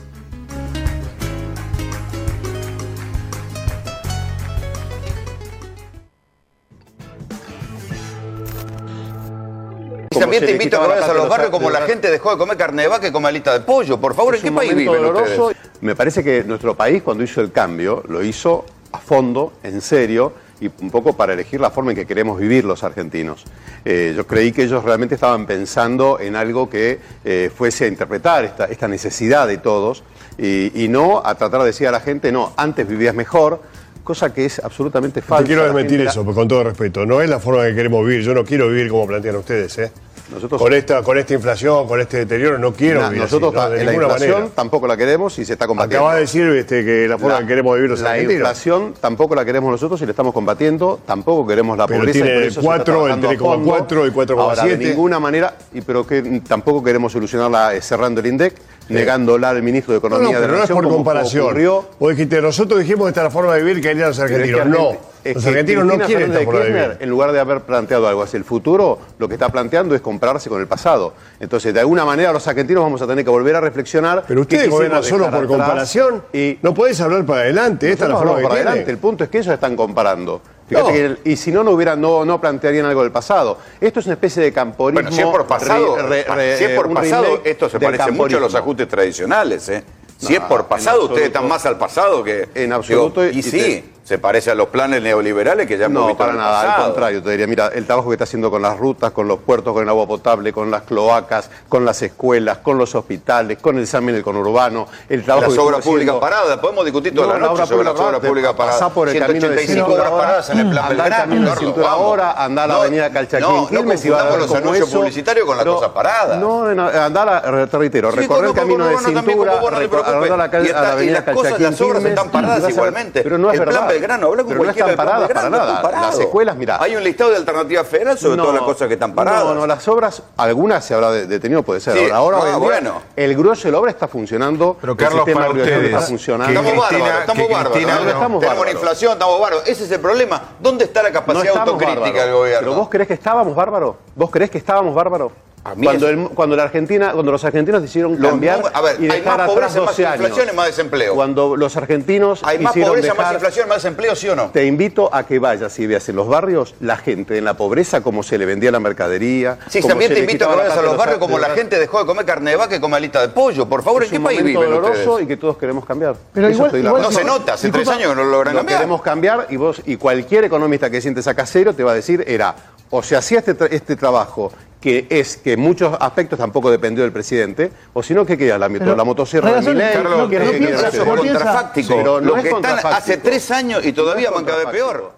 [SPEAKER 7] También te invito a que vayas a los barrios como la gente dejó de comer carne de vaca y come alita de pollo. Por favor, ¿en qué país viven ustedes?
[SPEAKER 8] Me parece que nuestro país, cuando hizo el cambio, lo hizo a fondo, en serio, y un poco para elegir la forma en que queremos vivir los argentinos. Eh, yo creí que ellos realmente estaban pensando en algo que eh, fuese a interpretar esta, esta necesidad de todos y, y no a tratar de decir a la gente, no, antes vivías mejor, cosa que es absolutamente falsa.
[SPEAKER 23] Te quiero desmentir
[SPEAKER 8] gente...
[SPEAKER 23] eso, con todo respeto. No es la forma que queremos vivir. Yo no quiero vivir como plantean ustedes, ¿eh? Nosotros... Con esta, con esta inflación, con este deterioro, no quiero
[SPEAKER 8] Na,
[SPEAKER 23] vivir
[SPEAKER 8] nosotros
[SPEAKER 23] así, ¿no? De
[SPEAKER 8] en la
[SPEAKER 23] ninguna
[SPEAKER 8] inflación
[SPEAKER 23] manera.
[SPEAKER 8] Tampoco la queremos y se está combatiendo.
[SPEAKER 23] Acaba de decir este, que la forma
[SPEAKER 8] la,
[SPEAKER 23] que queremos vivir los
[SPEAKER 8] la
[SPEAKER 23] argentinos.
[SPEAKER 8] La inflación tampoco la queremos nosotros y la estamos combatiendo. Tampoco queremos la
[SPEAKER 23] pero
[SPEAKER 8] pobreza.
[SPEAKER 23] Tiene
[SPEAKER 8] y por eso
[SPEAKER 23] el cuatro, el tres coma cuatro y cuatro coma siete.
[SPEAKER 8] Ahora, de ninguna manera, y pero que tampoco queremos solucionarla eh, cerrando el INDEC, sí. negándola al ministro de Economía
[SPEAKER 23] no, no,
[SPEAKER 8] de la
[SPEAKER 23] pero
[SPEAKER 8] Nación.
[SPEAKER 23] No es por comparación.
[SPEAKER 8] Ocurrió.
[SPEAKER 23] Vos dijiste, nosotros dijimos que esta es la forma de vivir que harían los argentinos.
[SPEAKER 8] Es que,
[SPEAKER 23] no.
[SPEAKER 8] Es
[SPEAKER 23] los
[SPEAKER 8] que
[SPEAKER 23] argentinos
[SPEAKER 8] Cristina
[SPEAKER 23] no quieren esta forma de
[SPEAKER 8] Kirchner,
[SPEAKER 23] vivir.
[SPEAKER 8] en lugar de haber planteado algo hacia el futuro, lo que está planteando es compararse con el pasado. Entonces, de alguna manera, los argentinos vamos a tener que volver a reflexionar.
[SPEAKER 23] Pero ustedes gobiernan solo por comparación y no podés hablar para adelante. Esta es la forma que
[SPEAKER 8] para
[SPEAKER 23] tiene.
[SPEAKER 8] adelante. El punto es que ellos están comparando. Fíjate
[SPEAKER 23] No.
[SPEAKER 8] que el, y si no, no hubieran, no, no plantearían algo del pasado. Esto es una especie de camporismo.
[SPEAKER 7] Bueno, si es por pasado,
[SPEAKER 8] re, re, re,
[SPEAKER 7] si es por pasado esto se parece
[SPEAKER 8] camporismo.
[SPEAKER 7] mucho a los ajustes tradicionales, ¿eh? Si
[SPEAKER 8] No,
[SPEAKER 7] es por pasado,
[SPEAKER 8] absoluto,
[SPEAKER 7] ustedes están más al pasado que...
[SPEAKER 8] En absoluto.
[SPEAKER 7] Digo, y, y sí, te, se parece a los planes neoliberales que ya hemos
[SPEAKER 8] no,
[SPEAKER 7] visto
[SPEAKER 8] para
[SPEAKER 7] en el
[SPEAKER 8] nada,
[SPEAKER 7] pasado.
[SPEAKER 8] al contrario, te diría, mira, el trabajo que está haciendo con las rutas, con los puertos, con el agua potable, con las cloacas, con las escuelas, con los hospitales, con el examen del conurbano, el trabajo
[SPEAKER 7] las
[SPEAKER 8] que
[SPEAKER 7] obras
[SPEAKER 8] estuvo
[SPEAKER 7] públicas
[SPEAKER 8] haciendo...
[SPEAKER 7] paradas, podemos discutir toda
[SPEAKER 8] No,
[SPEAKER 7] la
[SPEAKER 8] la
[SPEAKER 7] noche
[SPEAKER 8] obra
[SPEAKER 7] sobre las
[SPEAKER 8] pública,
[SPEAKER 7] obras
[SPEAKER 8] te
[SPEAKER 7] públicas paradas.
[SPEAKER 8] pasá por el camino de
[SPEAKER 7] ciento ochenta y cinco
[SPEAKER 8] cintura
[SPEAKER 7] obras paradas en el plan
[SPEAKER 8] andá el
[SPEAKER 7] Belgrano,
[SPEAKER 8] camino de
[SPEAKER 7] Carlos,
[SPEAKER 8] cintura
[SPEAKER 7] vamos.
[SPEAKER 8] ahora, andá a la
[SPEAKER 7] No,
[SPEAKER 8] avenida Calchaquín,
[SPEAKER 7] no, no
[SPEAKER 8] Quilmes y va a
[SPEAKER 7] confundamos
[SPEAKER 8] ver
[SPEAKER 7] los
[SPEAKER 8] cómo
[SPEAKER 7] anuncios
[SPEAKER 8] eso-
[SPEAKER 7] publicitarios con las
[SPEAKER 8] No,
[SPEAKER 7] cosas paradas.
[SPEAKER 8] No, no, andá, a la- te reitero,
[SPEAKER 7] Sí,
[SPEAKER 8] recorrer el
[SPEAKER 7] con- con-
[SPEAKER 8] camino de
[SPEAKER 7] con- con- también,
[SPEAKER 8] cintura,
[SPEAKER 7] con- con- no te
[SPEAKER 8] recor-
[SPEAKER 7] preocupes.
[SPEAKER 8] andá a la, calle-
[SPEAKER 7] Y está-
[SPEAKER 8] a la
[SPEAKER 7] y
[SPEAKER 8] avenida
[SPEAKER 7] las cosas,
[SPEAKER 8] Calchaquín,
[SPEAKER 7] las obras
[SPEAKER 8] Quilmes,
[SPEAKER 7] están paradas
[SPEAKER 8] y vas a ver-
[SPEAKER 7] igualmente.
[SPEAKER 8] Pero no es
[SPEAKER 7] el
[SPEAKER 8] verdad.
[SPEAKER 7] plan Belgrano, habla con
[SPEAKER 8] Pero no
[SPEAKER 7] cualquiera
[SPEAKER 8] están
[SPEAKER 7] del plan
[SPEAKER 8] paradas para
[SPEAKER 7] Belgrano,
[SPEAKER 8] nada.
[SPEAKER 7] están parados.
[SPEAKER 8] Las escuelas, mira.
[SPEAKER 7] Hay un listado de alternativas federales sobre
[SPEAKER 8] No,
[SPEAKER 7] todas las cosas que están paradas.
[SPEAKER 8] No, no, las obras, algunas se habrá de- detenido, puede ser.
[SPEAKER 7] Sí,
[SPEAKER 8] Ahora, ahora
[SPEAKER 7] ah,
[SPEAKER 8] hoy en día,
[SPEAKER 7] bueno.
[SPEAKER 8] el grueso de la obra está funcionando.
[SPEAKER 7] Pero,
[SPEAKER 8] el
[SPEAKER 7] Carlos,
[SPEAKER 8] sistema
[SPEAKER 7] para
[SPEAKER 8] regulatorios
[SPEAKER 7] ustedes,
[SPEAKER 8] está funcionando.
[SPEAKER 7] Estamos bárbaros, estamos bárbaros.
[SPEAKER 8] Cristina,
[SPEAKER 7] ¿no?
[SPEAKER 8] no estamos
[SPEAKER 7] Tenemos una
[SPEAKER 8] bárbaros.
[SPEAKER 7] inflación, estamos bárbaros. Ese es el problema. ¿Dónde está la
[SPEAKER 8] No
[SPEAKER 7] capacidad
[SPEAKER 8] estamos
[SPEAKER 7] autocrítica
[SPEAKER 8] bárbaros.
[SPEAKER 7] del gobierno?
[SPEAKER 8] Pero vos creés que estábamos bárbaros. ¿Vos creés que estábamos bárbaros?
[SPEAKER 7] mí
[SPEAKER 8] Cuando,
[SPEAKER 7] eso-
[SPEAKER 8] el- cuando la Argentina, cuando los argentinos decidieron
[SPEAKER 7] Los
[SPEAKER 8] cambiar
[SPEAKER 7] números- a ver,
[SPEAKER 8] y
[SPEAKER 7] hay
[SPEAKER 8] dejar
[SPEAKER 7] más
[SPEAKER 8] atrás
[SPEAKER 7] pobreza, más
[SPEAKER 8] doce años.
[SPEAKER 7] inflación y más desempleo.
[SPEAKER 8] Cuando los argentinos
[SPEAKER 7] Hay más
[SPEAKER 8] quisieron
[SPEAKER 7] pobreza, más
[SPEAKER 8] dejar-
[SPEAKER 7] inflación, más desempleo, ¿sí o no?
[SPEAKER 8] Te invito a que vayas y veas en los barrios la gente en la pobreza, cómo se le vendía la mercadería.
[SPEAKER 7] Sí,
[SPEAKER 8] cómo
[SPEAKER 7] también
[SPEAKER 8] se
[SPEAKER 7] te
[SPEAKER 8] le
[SPEAKER 7] invito a
[SPEAKER 8] quitaba
[SPEAKER 7] que
[SPEAKER 8] la
[SPEAKER 7] vayas a
[SPEAKER 8] plata
[SPEAKER 7] los
[SPEAKER 8] de
[SPEAKER 7] barrios como la
[SPEAKER 8] de
[SPEAKER 7] gente dejó de comer carne de vaca y come alita de pollo. Por favor, ¿en
[SPEAKER 8] Es
[SPEAKER 7] qué
[SPEAKER 8] un
[SPEAKER 7] país
[SPEAKER 8] momento
[SPEAKER 7] viven
[SPEAKER 8] doloroso
[SPEAKER 7] ustedes?
[SPEAKER 8] y que todos queremos cambiar.
[SPEAKER 22] Pero
[SPEAKER 8] Eso
[SPEAKER 22] igual-
[SPEAKER 8] estoy de
[SPEAKER 22] igual-
[SPEAKER 8] acuerdo.
[SPEAKER 7] No se nota, hace tres
[SPEAKER 22] Disculpa,
[SPEAKER 7] años que no lo logran
[SPEAKER 8] Lo
[SPEAKER 7] cambiar.
[SPEAKER 8] queremos cambiar y vos y cualquier economista que siente esa casero te va a decir era o se hacía este, tra- este trabajo que es que en muchos aspectos tampoco dependió del presidente, o si no, ¿qué queda? La,
[SPEAKER 22] Pero,
[SPEAKER 8] la motosierra de
[SPEAKER 22] Relación-
[SPEAKER 8] Milei.
[SPEAKER 22] Carlos,
[SPEAKER 8] ¿qué
[SPEAKER 22] no
[SPEAKER 8] es que
[SPEAKER 22] piensa-
[SPEAKER 8] queda?
[SPEAKER 7] Eso es
[SPEAKER 22] no piensa-
[SPEAKER 7] contrafáctico.
[SPEAKER 8] Pero no
[SPEAKER 7] Los
[SPEAKER 8] es
[SPEAKER 7] que están
[SPEAKER 8] contrafáctico.
[SPEAKER 7] hace tres años y todavía van cada vez peor.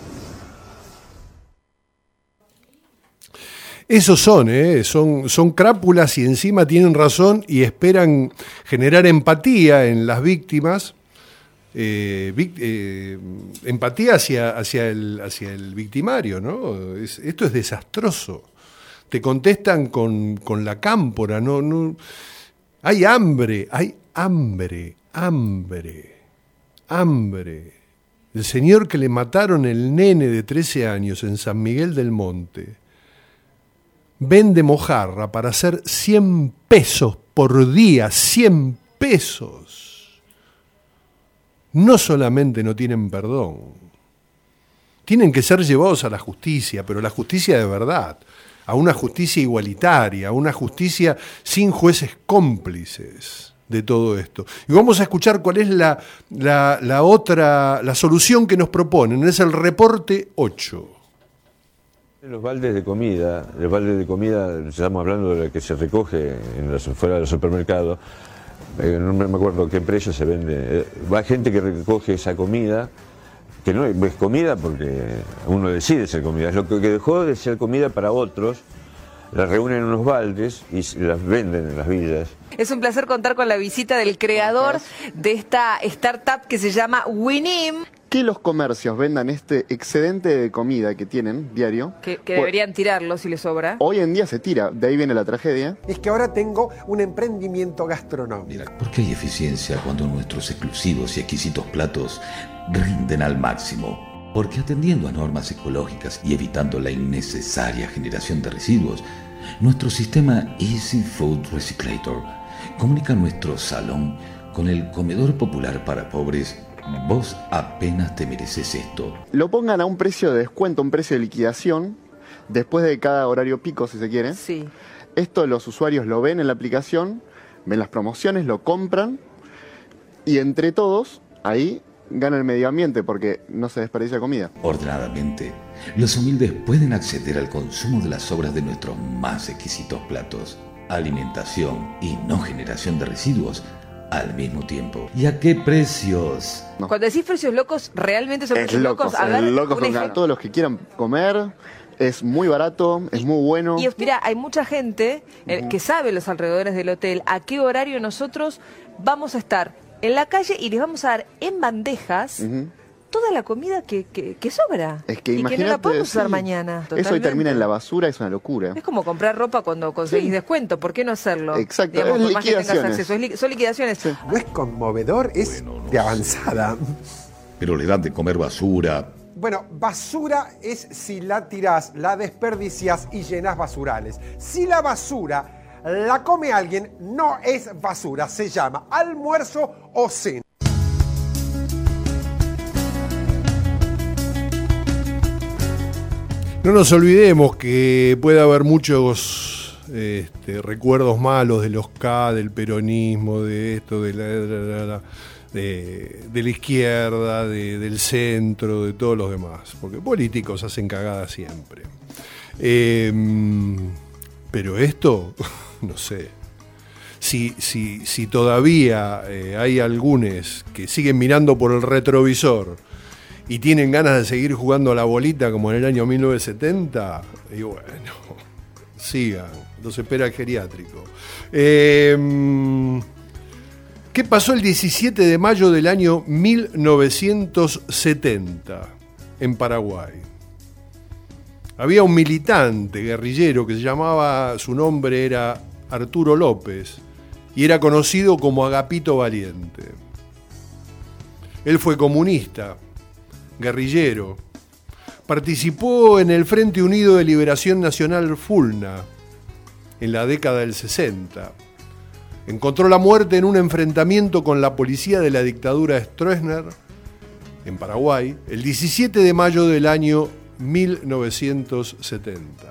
[SPEAKER 2] Esos son, ¿eh? son, son crápulas y encima tienen razón y esperan generar empatía en las víctimas, eh, vic- eh, empatía hacia, hacia, el, hacia el victimario, ¿no? Es- esto es desastroso. Te contestan con, con la cámpora, ¿no? no hay hambre, hay hambre, hambre, hambre. El señor que le mataron el nene de trece años en San Miguel del Monte, vende mojarra para hacer cien pesos por día, cien pesos, no solamente no tienen perdón, tienen que ser llevados a la justicia, pero la justicia de verdad, a una justicia igualitaria, a una justicia sin jueces cómplices de todo esto. Y vamos a escuchar cuál es la, la, la otra, la solución que nos proponen, es el reporte ocho.
[SPEAKER 9] Los baldes de comida, los baldes de comida, estamos hablando de lo que se recoge en los, fuera del supermercado, eh, no me acuerdo qué precio se vende. Eh, va gente que recoge esa comida, que no es comida porque uno decide ser comida, es lo que dejó de ser comida para otros, las reúnen en unos baldes y las venden en las villas.
[SPEAKER 11] Es un placer contar con la visita del creador de esta startup que se llama Winim.
[SPEAKER 12] Que los comercios vendan este excedente de comida que tienen diario.
[SPEAKER 11] Que, que deberían tirarlo si les sobra.
[SPEAKER 12] Hoy en día se tira, de ahí viene la tragedia.
[SPEAKER 24] Es que ahora tengo un emprendimiento gastronómico.
[SPEAKER 25] Mira, ¿por qué hay eficiencia cuando nuestros exclusivos y exquisitos platos rinden al máximo? Porque atendiendo a normas ecológicas y evitando la innecesaria generación de residuos, nuestro sistema Easy Food Recyclator comunica nuestro salón con el comedor popular para pobres. Vos apenas te mereces esto.
[SPEAKER 12] Lo pongan a un precio de descuento, un precio de liquidación, después de cada horario pico, si se quiere.
[SPEAKER 11] Sí.
[SPEAKER 12] Esto los usuarios lo ven en la aplicación, ven las promociones, lo compran, y entre todos, ahí gana el medio ambiente, porque no se desperdicia comida.
[SPEAKER 25] Ordenadamente, los humildes pueden acceder al consumo de las sobras de nuestros más exquisitos platos. Alimentación y no generación de residuos al mismo tiempo. ¿Y a qué precios?
[SPEAKER 11] No. Cuando decís precios locos, ¿realmente son
[SPEAKER 12] es
[SPEAKER 11] precios
[SPEAKER 12] locos?
[SPEAKER 11] locos? A ver,
[SPEAKER 12] locos con ganas. Todos los que quieran comer, es muy barato, es muy bueno.
[SPEAKER 11] Y mira, hay mucha gente eh, uh-huh. que sabe los alrededores del hotel a qué horario nosotros vamos a estar en la calle y les vamos a dar en bandejas uh-huh. toda la comida que, que, que sobra.
[SPEAKER 12] Es que
[SPEAKER 11] y
[SPEAKER 12] imagínate,
[SPEAKER 11] que no la podemos usar
[SPEAKER 12] sí.
[SPEAKER 11] mañana.
[SPEAKER 12] Totalmente. Eso hoy termina en la basura, es una locura.
[SPEAKER 11] Es como comprar ropa cuando conseguís sí. descuento, ¿por qué no hacerlo?
[SPEAKER 12] Exacto,
[SPEAKER 11] Digamos,
[SPEAKER 12] es
[SPEAKER 11] por más que tengas
[SPEAKER 12] liquidaciones.
[SPEAKER 11] acceso. Es li- son liquidaciones. Sí.
[SPEAKER 24] No es conmovedor, es bueno, no de avanzada.
[SPEAKER 25] Pero le dan de comer basura.
[SPEAKER 24] Bueno, basura es si la tirás, la desperdicias y llenas basurales. Si la basura la come alguien, no es basura, se llama almuerzo o cena.
[SPEAKER 2] No nos olvidemos que puede haber muchos este, recuerdos malos de los K, del peronismo, de esto, de la, de la, de, de la izquierda, de, del centro, de todos los demás, porque políticos hacen cagadas siempre. Eh, pero esto, no sé, si, si, si todavía eh, hay algunos que siguen mirando por el retrovisor y tienen ganas de seguir jugando a la bolita como en el año mil novecientos setenta, y bueno, sigan, los espera el geriátrico. Eh, ¿Qué pasó el diecisiete de mayo del año mil novecientos setenta en Paraguay? Había un militante guerrillero que se llamaba, su nombre era Arturo López, y era conocido como Agapito Valiente. Él fue comunista, guerrillero, participó en el Frente Unido de Liberación Nacional FULNA en la década del sesenta. Encontró la muerte en un enfrentamiento con la policía de la dictadura Stroessner en Paraguay el diecisiete de mayo del año mil novecientos setenta.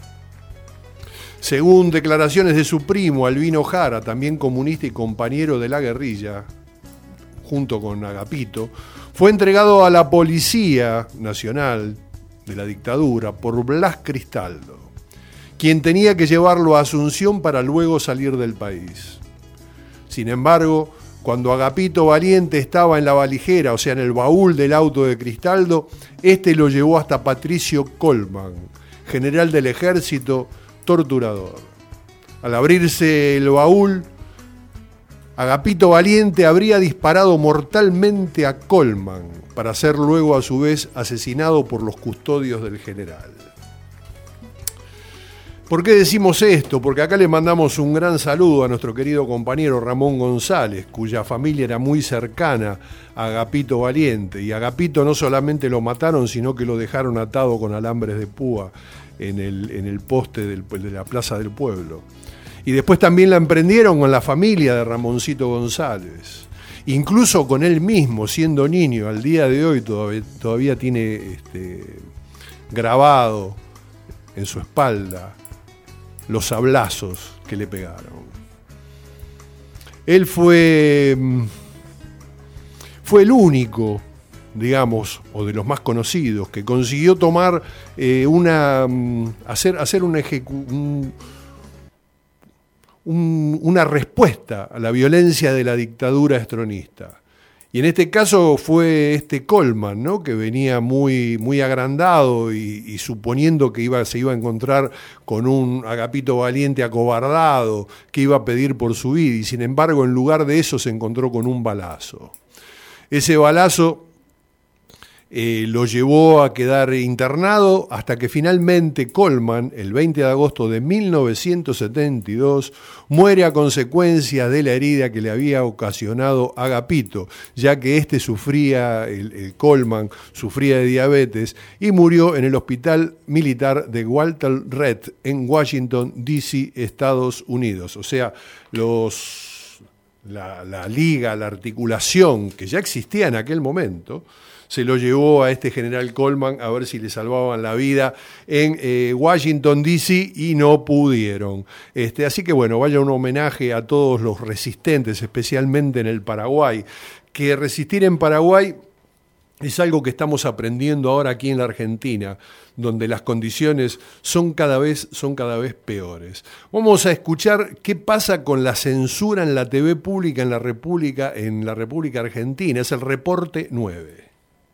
[SPEAKER 2] Según declaraciones de su primo Albino Jara, también comunista y compañero de la guerrilla, junto con Agapito, fue entregado a la Policía Nacional de la dictadura por Blas Cristaldo, quien tenía que llevarlo a Asunción para luego salir del país. Sin embargo, cuando Agapito Valiente estaba en la valijera, o sea, en el baúl del auto de Cristaldo, este lo llevó hasta Patricio Colman, general del ejército, torturador. Al abrirse el baúl, Agapito Valiente habría disparado mortalmente a Colman, para ser luego a su vez asesinado por los custodios del general. ¿Por qué decimos esto? Porque acá le mandamos un gran saludo a nuestro querido compañero Ramón González, cuya familia era muy cercana a Agapito Valiente. Y Agapito no solamente lo mataron, sino que lo dejaron atado con alambres de púa en el, en el poste del, de la Plaza del Pueblo. Y después también la emprendieron con la familia de Ramoncito González. Incluso con él mismo, siendo niño, al día de hoy todavía, todavía tiene este, grabado en su espalda los sablazos que le pegaron. Él fue, fue el único, digamos, o de los más conocidos, que consiguió tomar eh, una, hacer, hacer una, ejecu- un, un, una respuesta a la violencia de la dictadura estronista. Y en este caso fue este Colman, ¿no? Que venía muy, muy agrandado y, y suponiendo que iba, se iba a encontrar con un Agapito Valiente acobardado que iba a pedir por su vida, y sin embargo en lugar de eso se encontró con un balazo. Ese balazo eh, lo llevó a quedar internado hasta que finalmente Colman, el veinte de agosto de mil novecientos setenta y dos, muere a consecuencia de la herida que le había ocasionado Agapito, ya que éste sufría, el, el Colman sufría de diabetes y murió en el Hospital Militar de Walter Reed en Washington, D C, Estados Unidos. O sea, los, la, la liga, la articulación que ya existía en aquel momento, se lo llevó a este general Colman a ver si le salvaban la vida en eh, Washington, D C, y no pudieron. Este, así que bueno, vaya un homenaje a todos los resistentes, especialmente en el Paraguay, que resistir en Paraguay es algo que estamos aprendiendo ahora aquí en la Argentina, donde las condiciones son cada vez, son cada vez peores. Vamos a escuchar qué pasa con la censura en la T V pública en la República, en la República Argentina. Es el reporte nueve.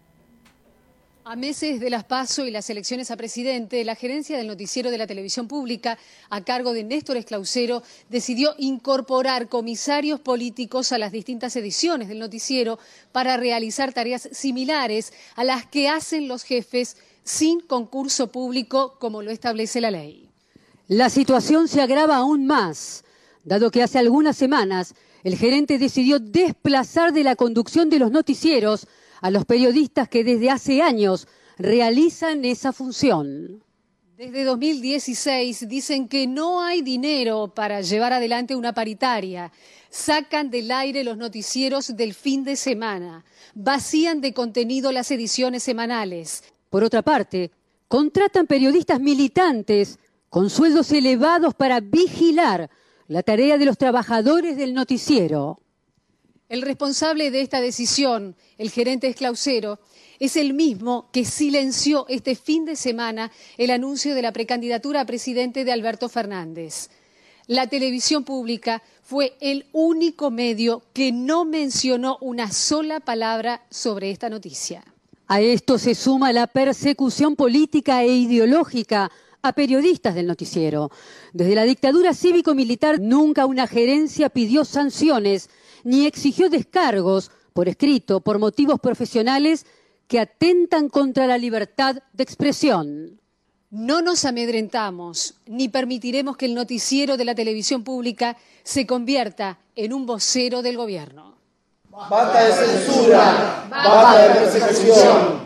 [SPEAKER 13] A meses de las PASO y las elecciones a presidente, la gerencia del noticiero de la televisión pública, a cargo de Néstor Esclausero, decidió incorporar comisarios políticos a las distintas ediciones del noticiero para realizar tareas similares a las que hacen los jefes sin concurso público, como lo establece la ley.
[SPEAKER 14] La situación se agrava aún más, dado que hace algunas semanas el gerente decidió desplazar de la conducción de los noticieros a los periodistas que desde hace años realizan esa función.
[SPEAKER 13] Desde dos mil dieciséis dicen que no hay dinero para llevar adelante una paritaria. Sacan del aire los noticieros del fin de semana. Vacían de contenido las ediciones semanales.
[SPEAKER 14] Por otra parte, contratan periodistas militantes con sueldos elevados para vigilar la tarea de los trabajadores del noticiero.
[SPEAKER 13] El responsable de esta decisión, el gerente Esclausero, es el mismo que silenció este fin de semana el anuncio de la precandidatura a presidente de Alberto Fernández. La televisión pública fue el único medio que no mencionó una sola palabra sobre esta noticia.
[SPEAKER 14] A esto se suma la persecución política e ideológica a periodistas del noticiero. Desde la dictadura cívico-militar nunca una gerencia pidió sanciones ni exigió descargos por escrito por motivos profesionales que atentan contra la libertad de expresión.
[SPEAKER 13] No nos amedrentamos ni permitiremos que el noticiero de la televisión pública se convierta en un vocero del gobierno.
[SPEAKER 3] Basta de censura, basta de persecución.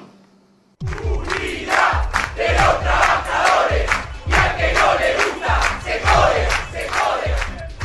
[SPEAKER 15] Unidad de los trabajadores y al que no le gusta se jode, se jode.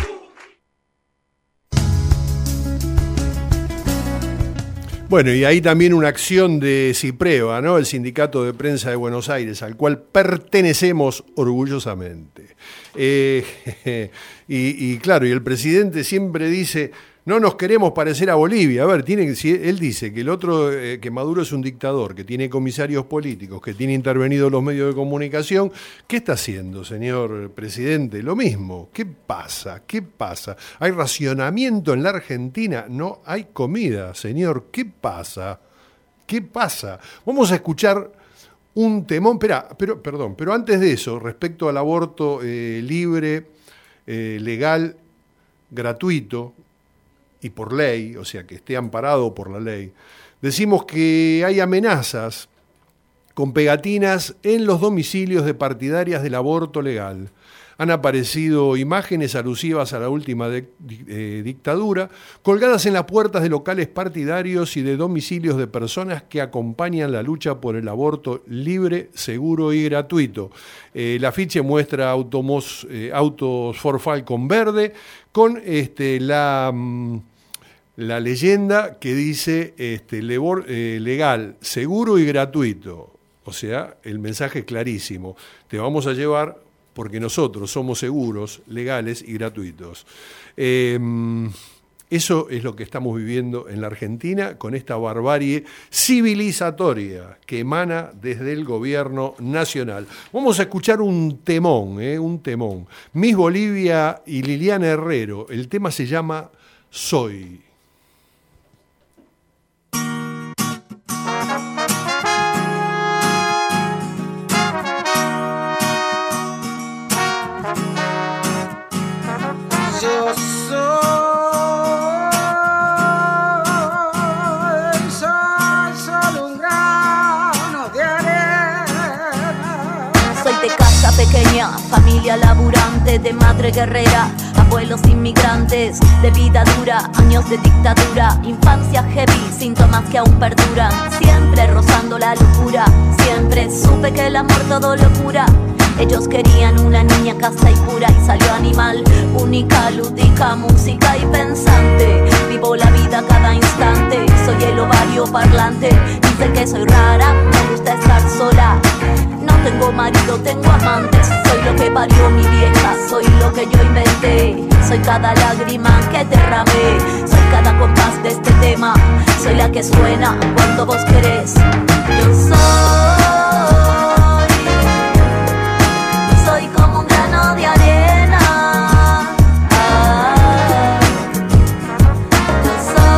[SPEAKER 2] Bueno, y ahí también una acción de CIPREVA, ¿no? El Sindicato de Prensa de Buenos Aires, al cual pertenecemos orgullosamente. Eh, y, y claro, y el presidente siempre dice, no nos queremos parecer a Bolivia. A ver, tiene, si él dice que el otro, eh, que Maduro es un dictador, que tiene comisarios políticos, que tiene intervenidos los medios de comunicación. ¿Qué está haciendo, señor presidente? Lo mismo. ¿Qué pasa? ¿Qué pasa? ¿Hay racionamiento en la Argentina? No hay comida, señor. ¿Qué pasa? ¿Qué pasa? Vamos a escuchar un temón. Espera, pero, perdón, pero antes de eso, respecto al aborto eh, libre, eh, legal, gratuito, y por ley, o sea, que esté amparado por la ley, decimos que hay amenazas con pegatinas en los domicilios de partidarias del aborto legal. Han aparecido imágenes alusivas a la última de, eh, dictadura, colgadas en las puertas de locales partidarios y de domicilios de personas que acompañan la lucha por el aborto libre, seguro y gratuito. Eh, el afiche muestra automos, eh, autos Ford Falcon verde con este, la... Mm, la leyenda que dice este, lebor, eh, legal, seguro y gratuito. O sea, el mensaje es clarísimo. Te vamos a llevar porque nosotros somos seguros, legales y gratuitos. Eh, eso es lo que estamos viviendo en la Argentina con esta barbarie civilizatoria que emana desde el gobierno nacional. Vamos a escuchar un temón, eh, un temón. Miss Bolivia y Liliana Herrero. El tema se llama Soy.
[SPEAKER 10] Yo soy, soy solo un grano de arena.
[SPEAKER 16] Soy de casa pequeña, familia laburante, de madre guerrera, abuelos inmigrantes, de vida dura, años de dictadura, infancia heavy, síntomas que aún perduran, siempre rozando la locura, siempre supe que el amor todo lo cura. Ellos querían una niña casta y pura y salió animal, única, lúdica, música y pensante. Vivo la vida cada instante, soy el ovario parlante. Dicen que soy rara, me gusta estar sola. No tengo marido, tengo amantes. Soy lo que parió mi vieja, soy lo que yo inventé. Soy cada lágrima que derramé, soy cada compás de este tema. Soy la que suena cuando vos querés. Yo soy de arena, ah, yo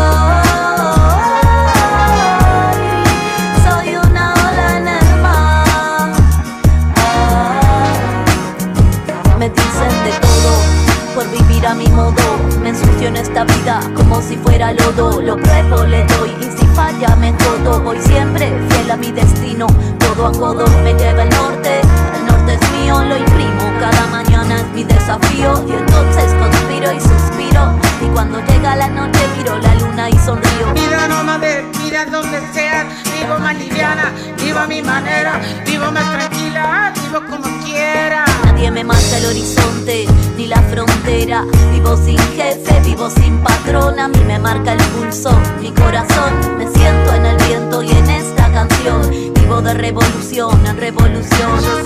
[SPEAKER 16] soy, soy una ola en el mar, ah, me dicen de todo por vivir a mi modo, me ensucio en esta vida como si fuera lodo, lo pruebo, le doy y si falla me jodo, voy siempre fiel a mi destino, todo a codo me lleva el norte, el norte es mío, lo imprimo. Cada mañana es mi desafío y entonces conspiro y suspiro. Y cuando llega la noche miro la luna y sonrío.
[SPEAKER 10] Vida nómade, vida donde sea, vivo más liviana, vivo a mi manera, vivo más tranquila, vivo como quiera.
[SPEAKER 16] Nadie me marca el horizonte ni la frontera. Vivo sin jefe, vivo sin patrón. A mí me marca el pulso, mi corazón. Me siento en el viento y en esta canción. Vivo de revolución en revolución.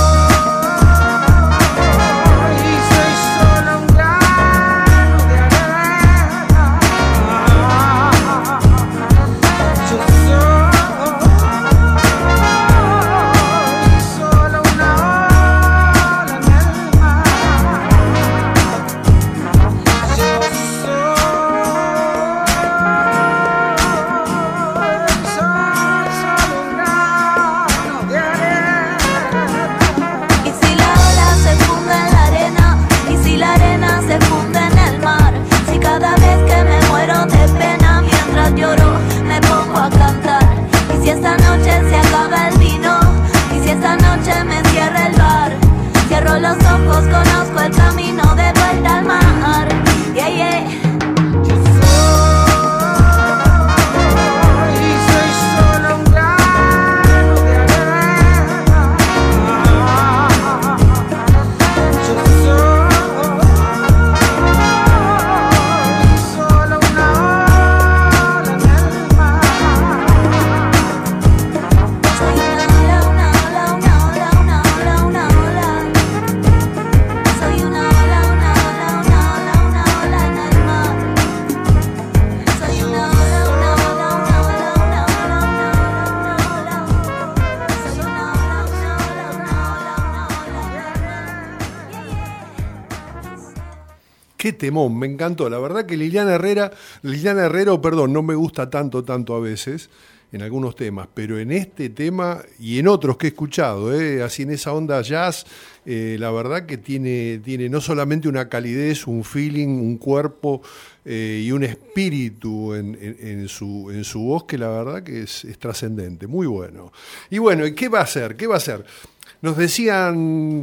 [SPEAKER 2] Qué temón, me encantó. La verdad que Liliana Herrera, Liliana Herrero, perdón, no me gusta tanto, tanto a veces en algunos temas, pero en este tema y en otros que he escuchado, eh, así en esa onda jazz, eh, la verdad que tiene, tiene no solamente una calidez, un feeling, un cuerpo eh, y un espíritu en, en, en, su, en su voz que la verdad que es, es trascendente, muy bueno. Y bueno, ¿y qué va a hacer? ¿Qué va a hacer? Nos decían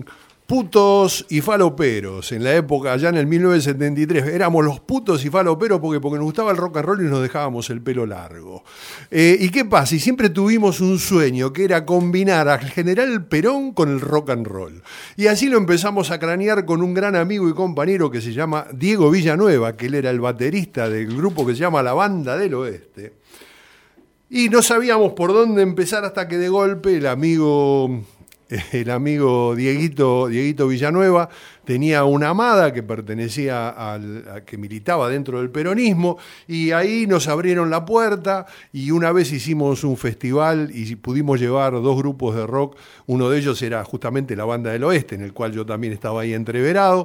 [SPEAKER 2] putos y faloperos, en la época, allá en el mil novecientos setenta y tres, éramos los putos y faloperos porque, porque nos gustaba el rock and roll y nos dejábamos el pelo largo. Eh, ¿Y qué pasa? Y siempre tuvimos un sueño que era combinar al general Perón con el rock and roll. Y así lo empezamos a cranear con un gran amigo y compañero que se llama Diego Villanueva, que él era el baterista del grupo que se llama La Banda del Oeste. Y no sabíamos por dónde empezar hasta que de golpe el amigo... El amigo Dieguito, Dieguito Villanueva tenía una amada que pertenecía al, a, que militaba dentro del peronismo, y ahí nos abrieron la puerta y una vez hicimos un festival y pudimos llevar dos grupos de rock. Uno de ellos era justamente La Banda del Oeste, en el cual yo también estaba ahí entreverado,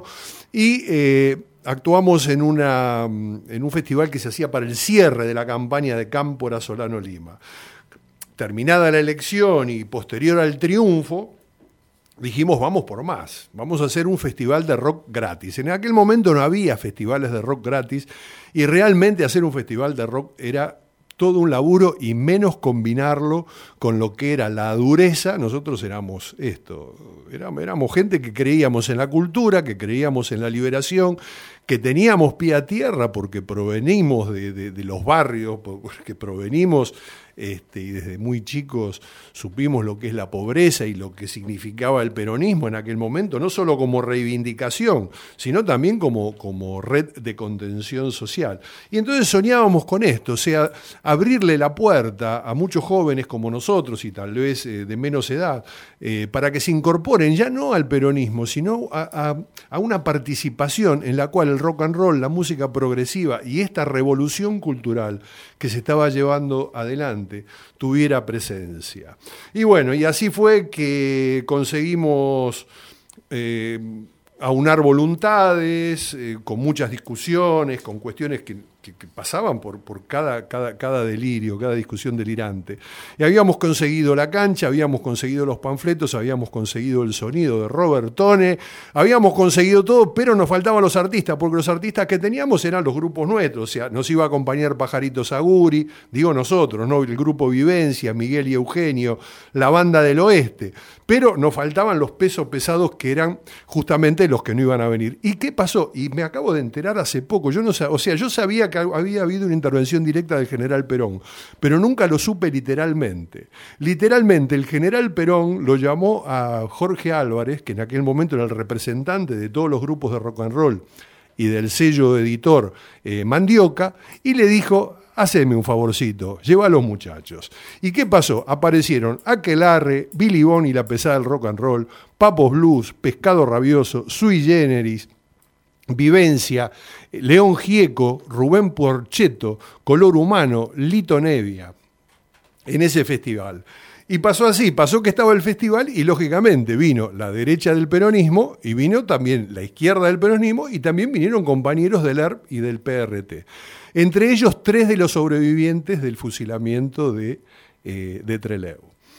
[SPEAKER 2] y eh, actuamos en, una, en un festival que se hacía para el cierre de la campaña de Cámpora Solano Lima. Terminada la elección y posterior al triunfo, dijimos, vamos por más, vamos a hacer un festival de rock gratis. En aquel momento no había festivales de rock gratis y realmente hacer un festival de rock era todo un laburo y menos combinarlo con lo que era la dureza. Nosotros éramos esto, éramos, éramos gente que creíamos en la cultura, que creíamos en la liberación, que teníamos pie a tierra porque provenimos de, de, de los barrios, porque provenimos... Este, y desde muy chicos supimos lo que es la pobreza y lo que significaba el peronismo en aquel momento, no solo como reivindicación, sino también como, como red de contención social. Y entonces soñábamos con esto, o sea, abrirle la puerta a muchos jóvenes como nosotros y tal vez eh, de menos edad, eh, para que se incorporen ya no al peronismo, sino a, a, a una participación en la cual el rock and roll, la música progresiva y esta revolución cultural que se estaba llevando adelante tuviera presencia. Y bueno, y así fue que conseguimos eh, aunar voluntades, eh, con muchas discusiones, con cuestiones que, que, que pasaban por, por cada, cada, cada delirio, cada discusión delirante. Y habíamos conseguido la cancha, habíamos conseguido los panfletos, habíamos conseguido el sonido de Robert Tone, habíamos conseguido todo, pero nos faltaban los artistas, porque los artistas que teníamos eran los grupos nuestros. O sea, nos iba a acompañar Pajarito Saguri, digo nosotros, ¿no? El grupo Vivencia, Miguel y Eugenio, La Banda del Oeste, pero nos faltaban los pesos pesados que eran justamente los que no iban a venir. ¿Y qué pasó? Y me acabo de enterar hace poco, yo no sab- o sea, yo sabía que había habido una intervención directa del general Perón, pero nunca lo supe literalmente. Literalmente el general Perón lo llamó a Jorge Álvarez, que en aquel momento era el representante de todos los grupos de rock and roll y del sello editor eh, Mandioca, y le dijo: haceme un favorcito, lleva a los muchachos. ¿Y qué pasó? Aparecieron Aquelarre, Billy Bond y la pesada del rock and roll, Papos Blues, Pescado Rabioso, Sui Generis, Vivencia, León Gieco, Rubén Porchetto, Color Humano, Lito Nevia, en ese festival. Y pasó así, pasó que estaba el festival y lógicamente vino la derecha del peronismo y vino también la izquierda del peronismo y también vinieron compañeros del E R P y del P R T. Entre ellos tres de los sobrevivientes del fusilamiento de, eh, de Trelew.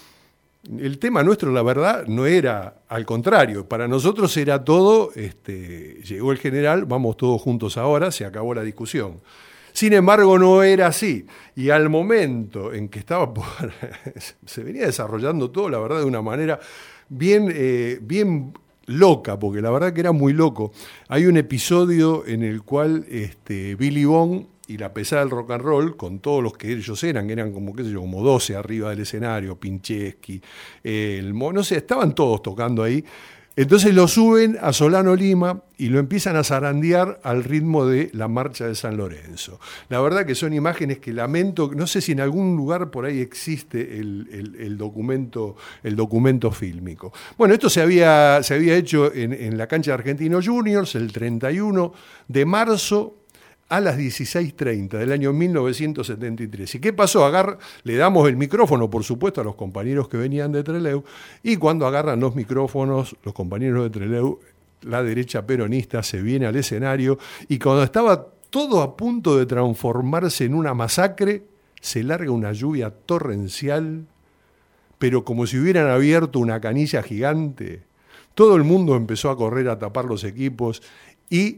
[SPEAKER 2] El tema nuestro, la verdad, no era al contrario. Para nosotros era todo, este, llegó el general, vamos todos juntos ahora, se acabó la discusión. Sin embargo, no era así. Y al momento en que estaba por, se venía desarrollando todo, la verdad, de una manera bien, eh, bien loca, porque la verdad que era muy loco. Hay un episodio en el cual este, Billy Bond y la pesada del rock and roll, con todos los que ellos eran, que eran como, qué sé yo, como doce arriba del escenario, Pincheski, el, no sé, estaban todos tocando ahí. Entonces lo suben a Solano Lima y lo empiezan a zarandear al ritmo de la marcha de San Lorenzo. La verdad que son imágenes que lamento, no sé si en algún lugar por ahí existe el, el, el, documento, el documento fílmico. Bueno, esto se había, se había hecho en, en la cancha de Argentinos Juniors el treinta y uno de marzo a las dieciséis treinta del año mil novecientos setenta y tres. ¿Y qué pasó? Agar, le damos el micrófono, por supuesto, a los compañeros que venían de Trelew, y cuando agarran los micrófonos, los compañeros de Trelew, la derecha peronista se viene al escenario, y cuando estaba todo a punto de transformarse en una masacre, se larga una lluvia torrencial, pero como si hubieran abierto una canilla gigante. Todo el mundo empezó a correr a tapar los equipos, y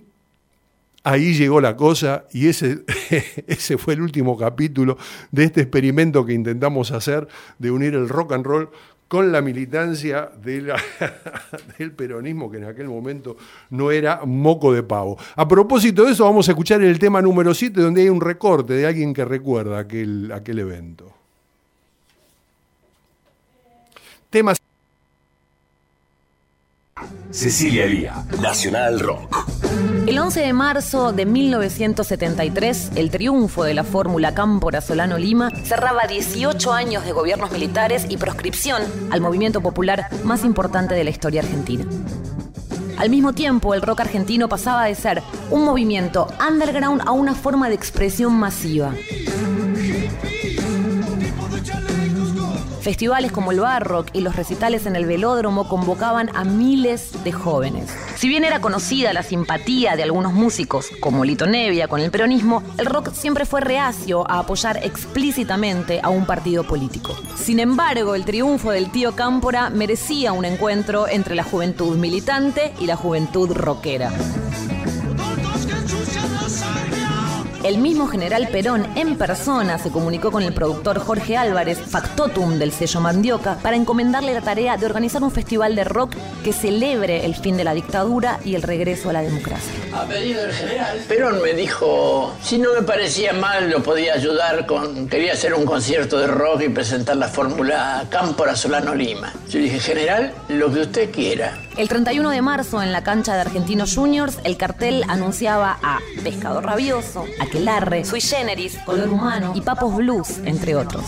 [SPEAKER 2] ahí llegó la cosa, y ese, ese fue el último capítulo de este experimento que intentamos hacer de unir el rock and roll con la militancia de la, del peronismo, que en aquel momento no era moco de pavo. A propósito de eso, vamos a escuchar el tema número siete, donde hay un recorte de alguien que recuerda aquel, aquel evento. Tema
[SPEAKER 17] Cecilia Elía, Nacional Rock.
[SPEAKER 18] El once de marzo de mil novecientos setenta y tres, el triunfo de la fórmula Cámpora-Solano-Lima cerraba dieciocho años de gobiernos militares y proscripción al movimiento popular más importante de la historia argentina. Al mismo tiempo, el rock argentino pasaba de ser un movimiento underground a una forma de expresión masiva. Festivales como el Barrock y los recitales en el Velódromo convocaban a miles de jóvenes. Si bien era conocida la simpatía de algunos músicos, como Lito Nebbia, con el peronismo, el rock siempre fue reacio a apoyar explícitamente a un partido político. Sin embargo, el triunfo del tío Cámpora merecía un encuentro entre la juventud militante y la juventud rockera. El mismo general Perón en persona se comunicó con el productor Jorge Álvarez, factotum del sello Mandioca, para encomendarle la tarea de organizar un festival de rock que celebre el fin de la dictadura y el regreso a la democracia.
[SPEAKER 19] A pedido del general, Perón me dijo, si no me parecía mal, lo podía ayudar con... Quería hacer un concierto de rock y presentar la fórmula Cámpora-Solano-Lima. Yo dije, general, lo que usted quiera.
[SPEAKER 18] El treinta y uno de marzo, en la cancha de Argentinos Juniors, el cartel anunciaba a Pescado Rabioso, Aquelarre, Sui Generis, Color Humano y Papos Blues, entre otros.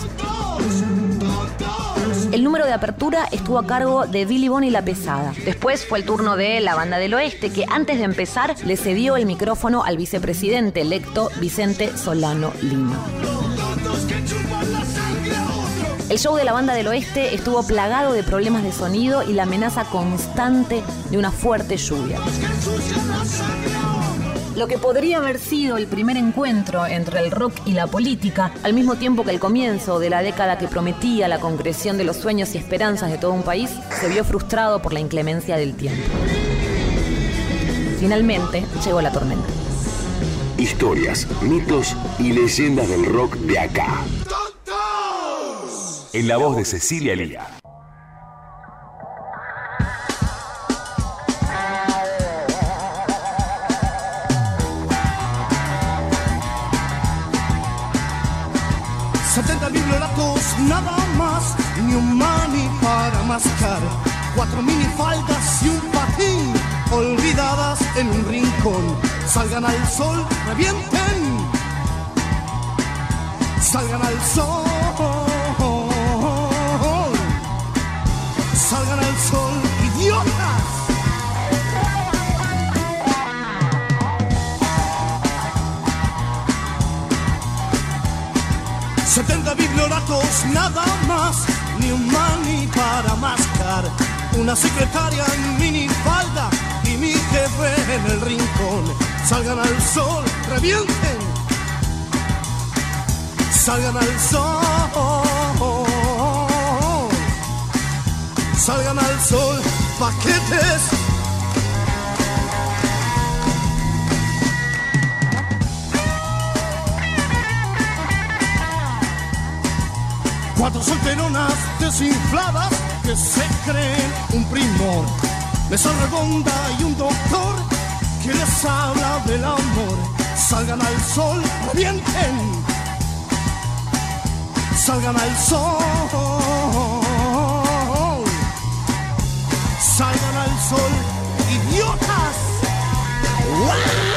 [SPEAKER 18] El número de apertura estuvo a cargo de Billy Bond y La Pesada. Después fue el turno de la Banda del Oeste, que antes de empezar le cedió el micrófono al vicepresidente electo Vicente Solano Lima. El show de la Banda del Oeste estuvo plagado de problemas de sonido y la amenaza constante de una fuerte lluvia. Lo que podría haber sido el primer encuentro entre el rock y la política, al mismo tiempo que el comienzo de la década que prometía la concreción de los sueños y esperanzas de todo un país, se vio frustrado por la inclemencia del tiempo. Finalmente llegó la tormenta.
[SPEAKER 17] Historias, mitos y leyendas del rock de acá. En la voz de Cecilia Elía.
[SPEAKER 3] setenta biblioratos nada más, ni un mani para mascar, cuatro minifaldas y un patín, olvidadas en un rincón. Salgan al sol, revienten, salgan al sol, salgan al sol, idiotas. setenta biblioratos nada más, ni un mani para mascar, una secretaria en minifalda y mi jefe en el rincón. Salgan al sol, revienten, salgan al sol, salgan al sol, paquetes. Cuatro solteronas desinfladas que se creen un primor. Mesa redonda y un doctor que les habla del amor. Salgan al sol, revienten. Salgan al sol. Salgan al sol, idiotas. ¡Wow!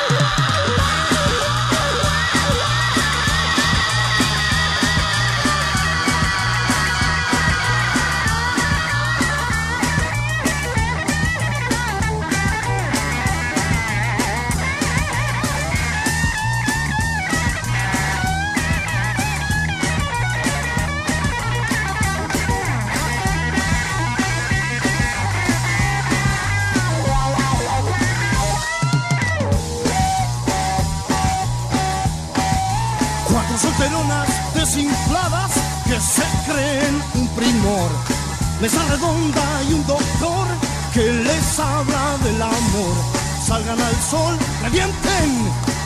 [SPEAKER 3] Solteronas desinfladas que se creen un primor. Mesa redonda y un doctor que les habla del amor. Salgan al sol, revienten.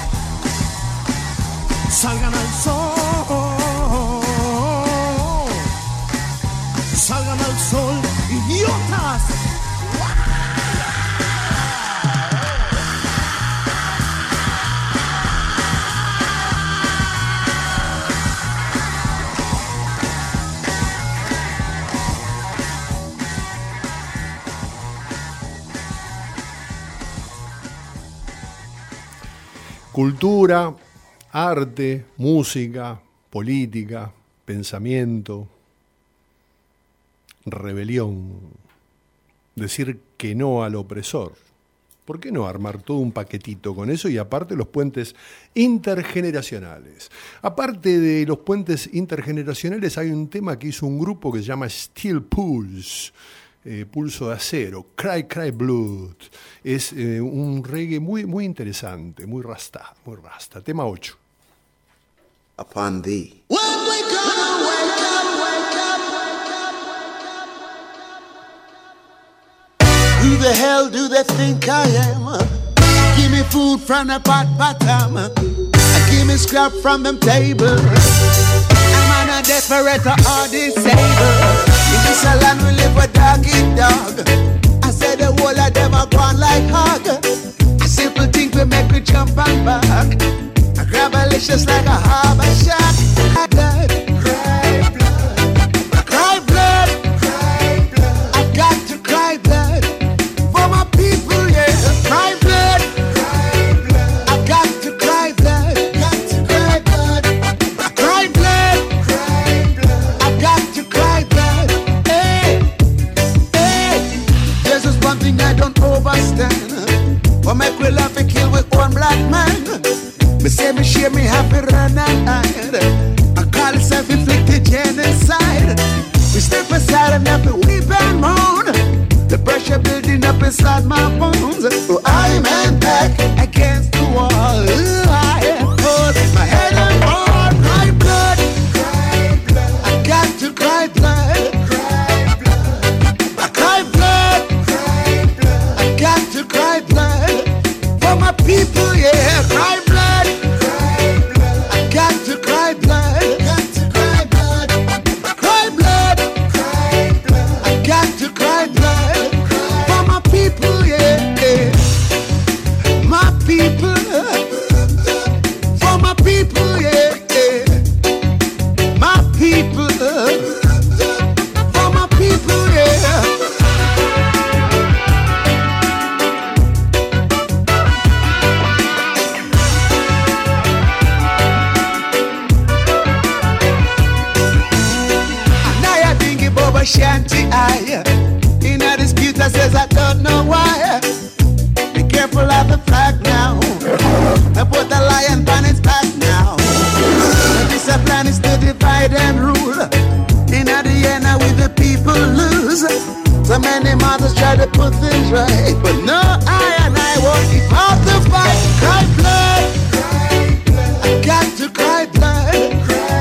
[SPEAKER 3] Salgan al sol. Salgan al
[SPEAKER 2] cultura, arte, música, política, pensamiento, rebelión, decir que no al opresor. ¿Por qué no armar todo un paquetito con eso? Y aparte los puentes intergeneracionales. Aparte de los puentes intergeneracionales hay un tema que hizo un grupo que se llama Steel Pulse, eh, pulso de acero, Cry Cry Blood. Es eh, un reggae muy, muy interesante, muy rasta, muy rasta. Tema ocho.
[SPEAKER 1] Upon thee.
[SPEAKER 15] When we gonna wake up, wake up, wake up. Who the hell do they think I am? Give me food from the pot bottom. Give me scrap from them table. I'm on a desperate or disabled. In this land we live with dog eat dog. I said the whole of them are gone like hog. A simple thing we make me jump and back. I grab a licious like a harbor shark. I blood, cry blood, I cry blood, cry blood. I got to cry blood for my people, yeah. Cry blood, cry blood. I got to cry blood, got to cry blood. I cry blood, cry blood. I got to cry blood. Hey, hey. There's just one thing I don't understand. What make we love and kill with one black man? Me say me share me happy run and hide. I call it self-inflicted genocide. We step aside and have to weep and moan. The pressure building up inside my bones. Oh, I'm and back against the wall. Ooh, I hold my head and all. Cry blood, cry blood. I got to cry blood, cry blood. I cry blood, cry blood. I got to cry blood for my people, yeah. Cry blood. Shanty eye. In a dispute that says I don't know why. Be careful of the flag now. I put the lion on its back now. This a plan is to divide and rule. In a the end we the people lose. So many mothers try to put things right, but no, I and I won't give up the fight. Cry blood, cry blood. I got to cry blood.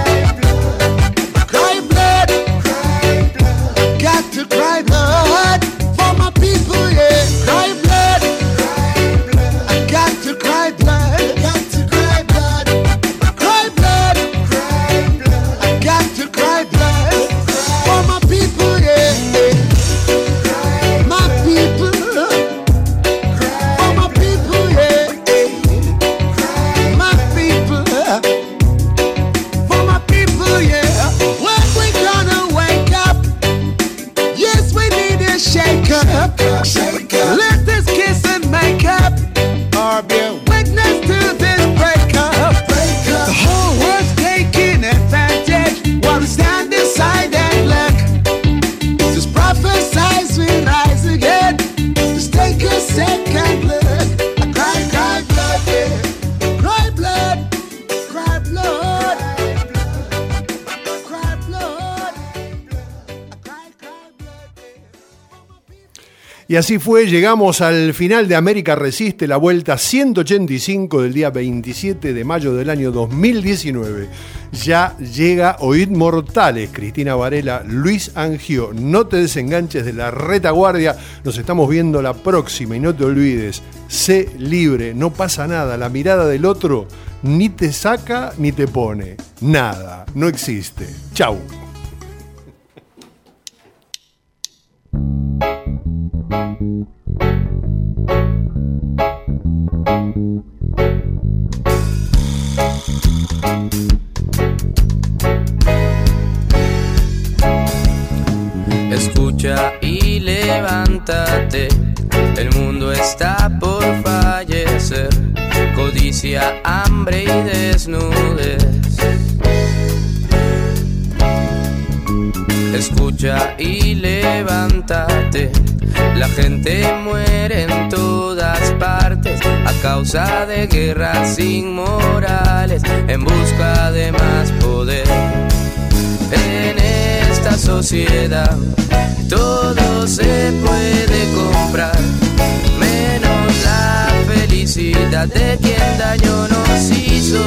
[SPEAKER 15] Cry blood for my people, yeah. Cry blood, cry blood. I got to cry blood, got to cry blood. Cry blood, cry blood. I got to cry blood for my people, yeah. My people, for my people, yeah. My people, for my people, yeah. When we gonna wake up? Yes, we need a shake up, shake up. Let us kiss and make up, or be a witness to this breakup. Break up. The whole world's taking advantage while we stand aside and look. Just prophesize we rise again. Just take a second look. I cry, cry blood, yeah. Cry blood, cry blood, cry blood.
[SPEAKER 2] Y así fue, llegamos al final de América Resiste, la vuelta ciento ochenta y cinco del día veintisiete de mayo del año dos mil diecinueve. Ya llega Oíd Mortales, Cristina Varela, Luis Angio. No te desenganches de la retaguardia, nos estamos viendo la próxima y no te olvides, sé libre, no pasa nada, la mirada del otro ni te saca ni te pone, nada, no existe. Chau.
[SPEAKER 4] Escucha y levántate, el mundo está por fallecer. Código codicia, hambre y desnudez. Escucha y levántate, la gente muere en todas partes a causa de guerras inmorales en busca de más poder. En esta sociedad todo se puede comprar, menos la felicidad de quien daño nos hizo.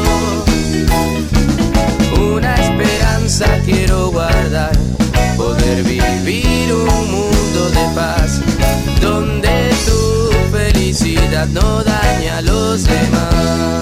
[SPEAKER 4] Una esperanza quiero guardar, poder vivir un mundo de paz, donde tu felicidad no daña a los demás.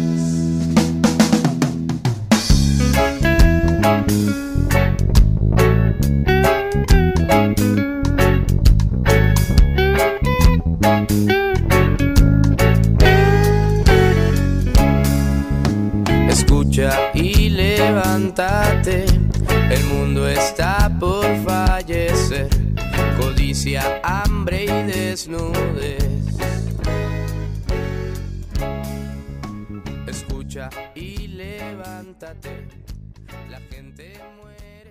[SPEAKER 4] Escucha y levántate, el mundo está por fallecer, codicia, hambre y desnudez. Escucha y levántate, la gente muere.